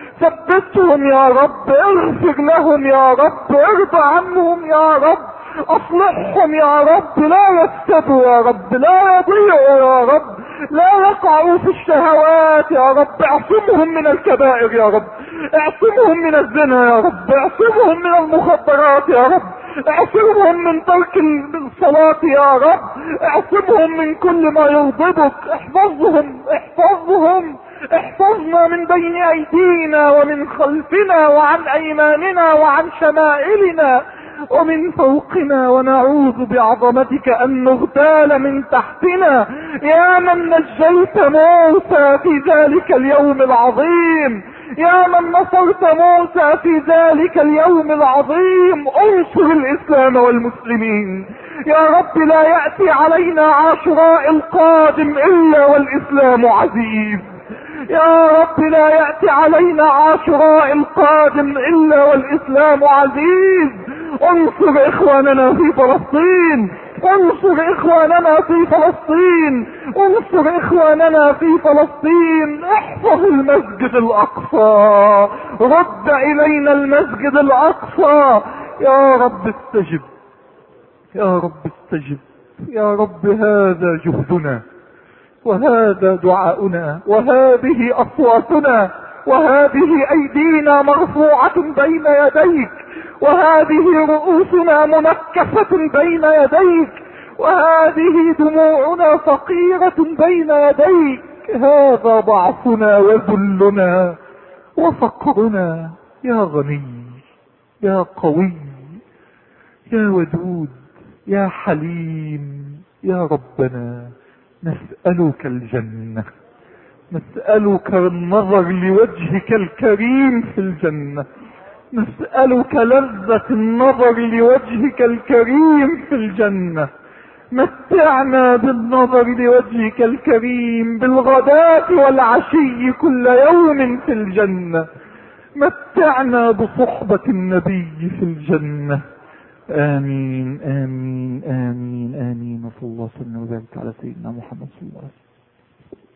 ثبتهم يا رب، اغفر لهم يا رب، ارضى عنهم يا رب، اصلحهم يا رب، لا يفسدوا يا رب، لا يضيعوا يا رب، لا يقعوا في الشهوات يا رب. اعصمهم من الكبائر يا رب، اعصمهم من الزنا يا رب، اعصمهم من المخدرات يا رب، اعصمهم من ترك الصلاة يا رب، اعصمهم من كل ما يغضبك. احفظهم، احفظهم، احفظنا من بين ايدينا ومن خلفنا وعن ايماننا وعن شمائلنا ومن فوقنا، ونعوذ بعظمتك ان نغتال من تحتنا. يا من نجيت موسى في ذلك اليوم العظيم، يا من نصرت موسى في ذلك اليوم العظيم، انصر الاسلام والمسلمين يا رب. لا يأتي علينا عاشوراء القادم الا والاسلام عزيز يا رب. لا يأتي علينا عاشوراء القادم الا والاسلام عزيز. انصر اخواننا في فلسطين، انصر اخواننا في فلسطين، انصر اخواننا في فلسطين. احفظ المسجد الاقصى، رد الينا المسجد الاقصى يا رب. استجب يا رب، استجب يا رب. هذا جهدنا وهذا دعاؤنا وهذه اصواتنا وهذه ايدينا مرفوعة بين يديك، وهذه رؤوسنا منكفة بين يديك، وهذه دموعنا فقيرة بين يديك. هذا ضعفنا وذلنا وفقرنا. يا غني، يا قوي، يا ودود، يا حليم، يا ربنا نسألك الجنة، نسألك النظر لوجهك الكريم في الجنة، نسألك لذة النظر لوجهك الكريم في الجنة. متعنا بالنظر لوجهك الكريم بالغداة والعشي كل يوم في الجنة. متعنا بصحبة النبي في الجنة. آمين آمين آمين آمين. وصلى الله وسلم وبارك على سيدنا محمد صلى الله عليه وسلم.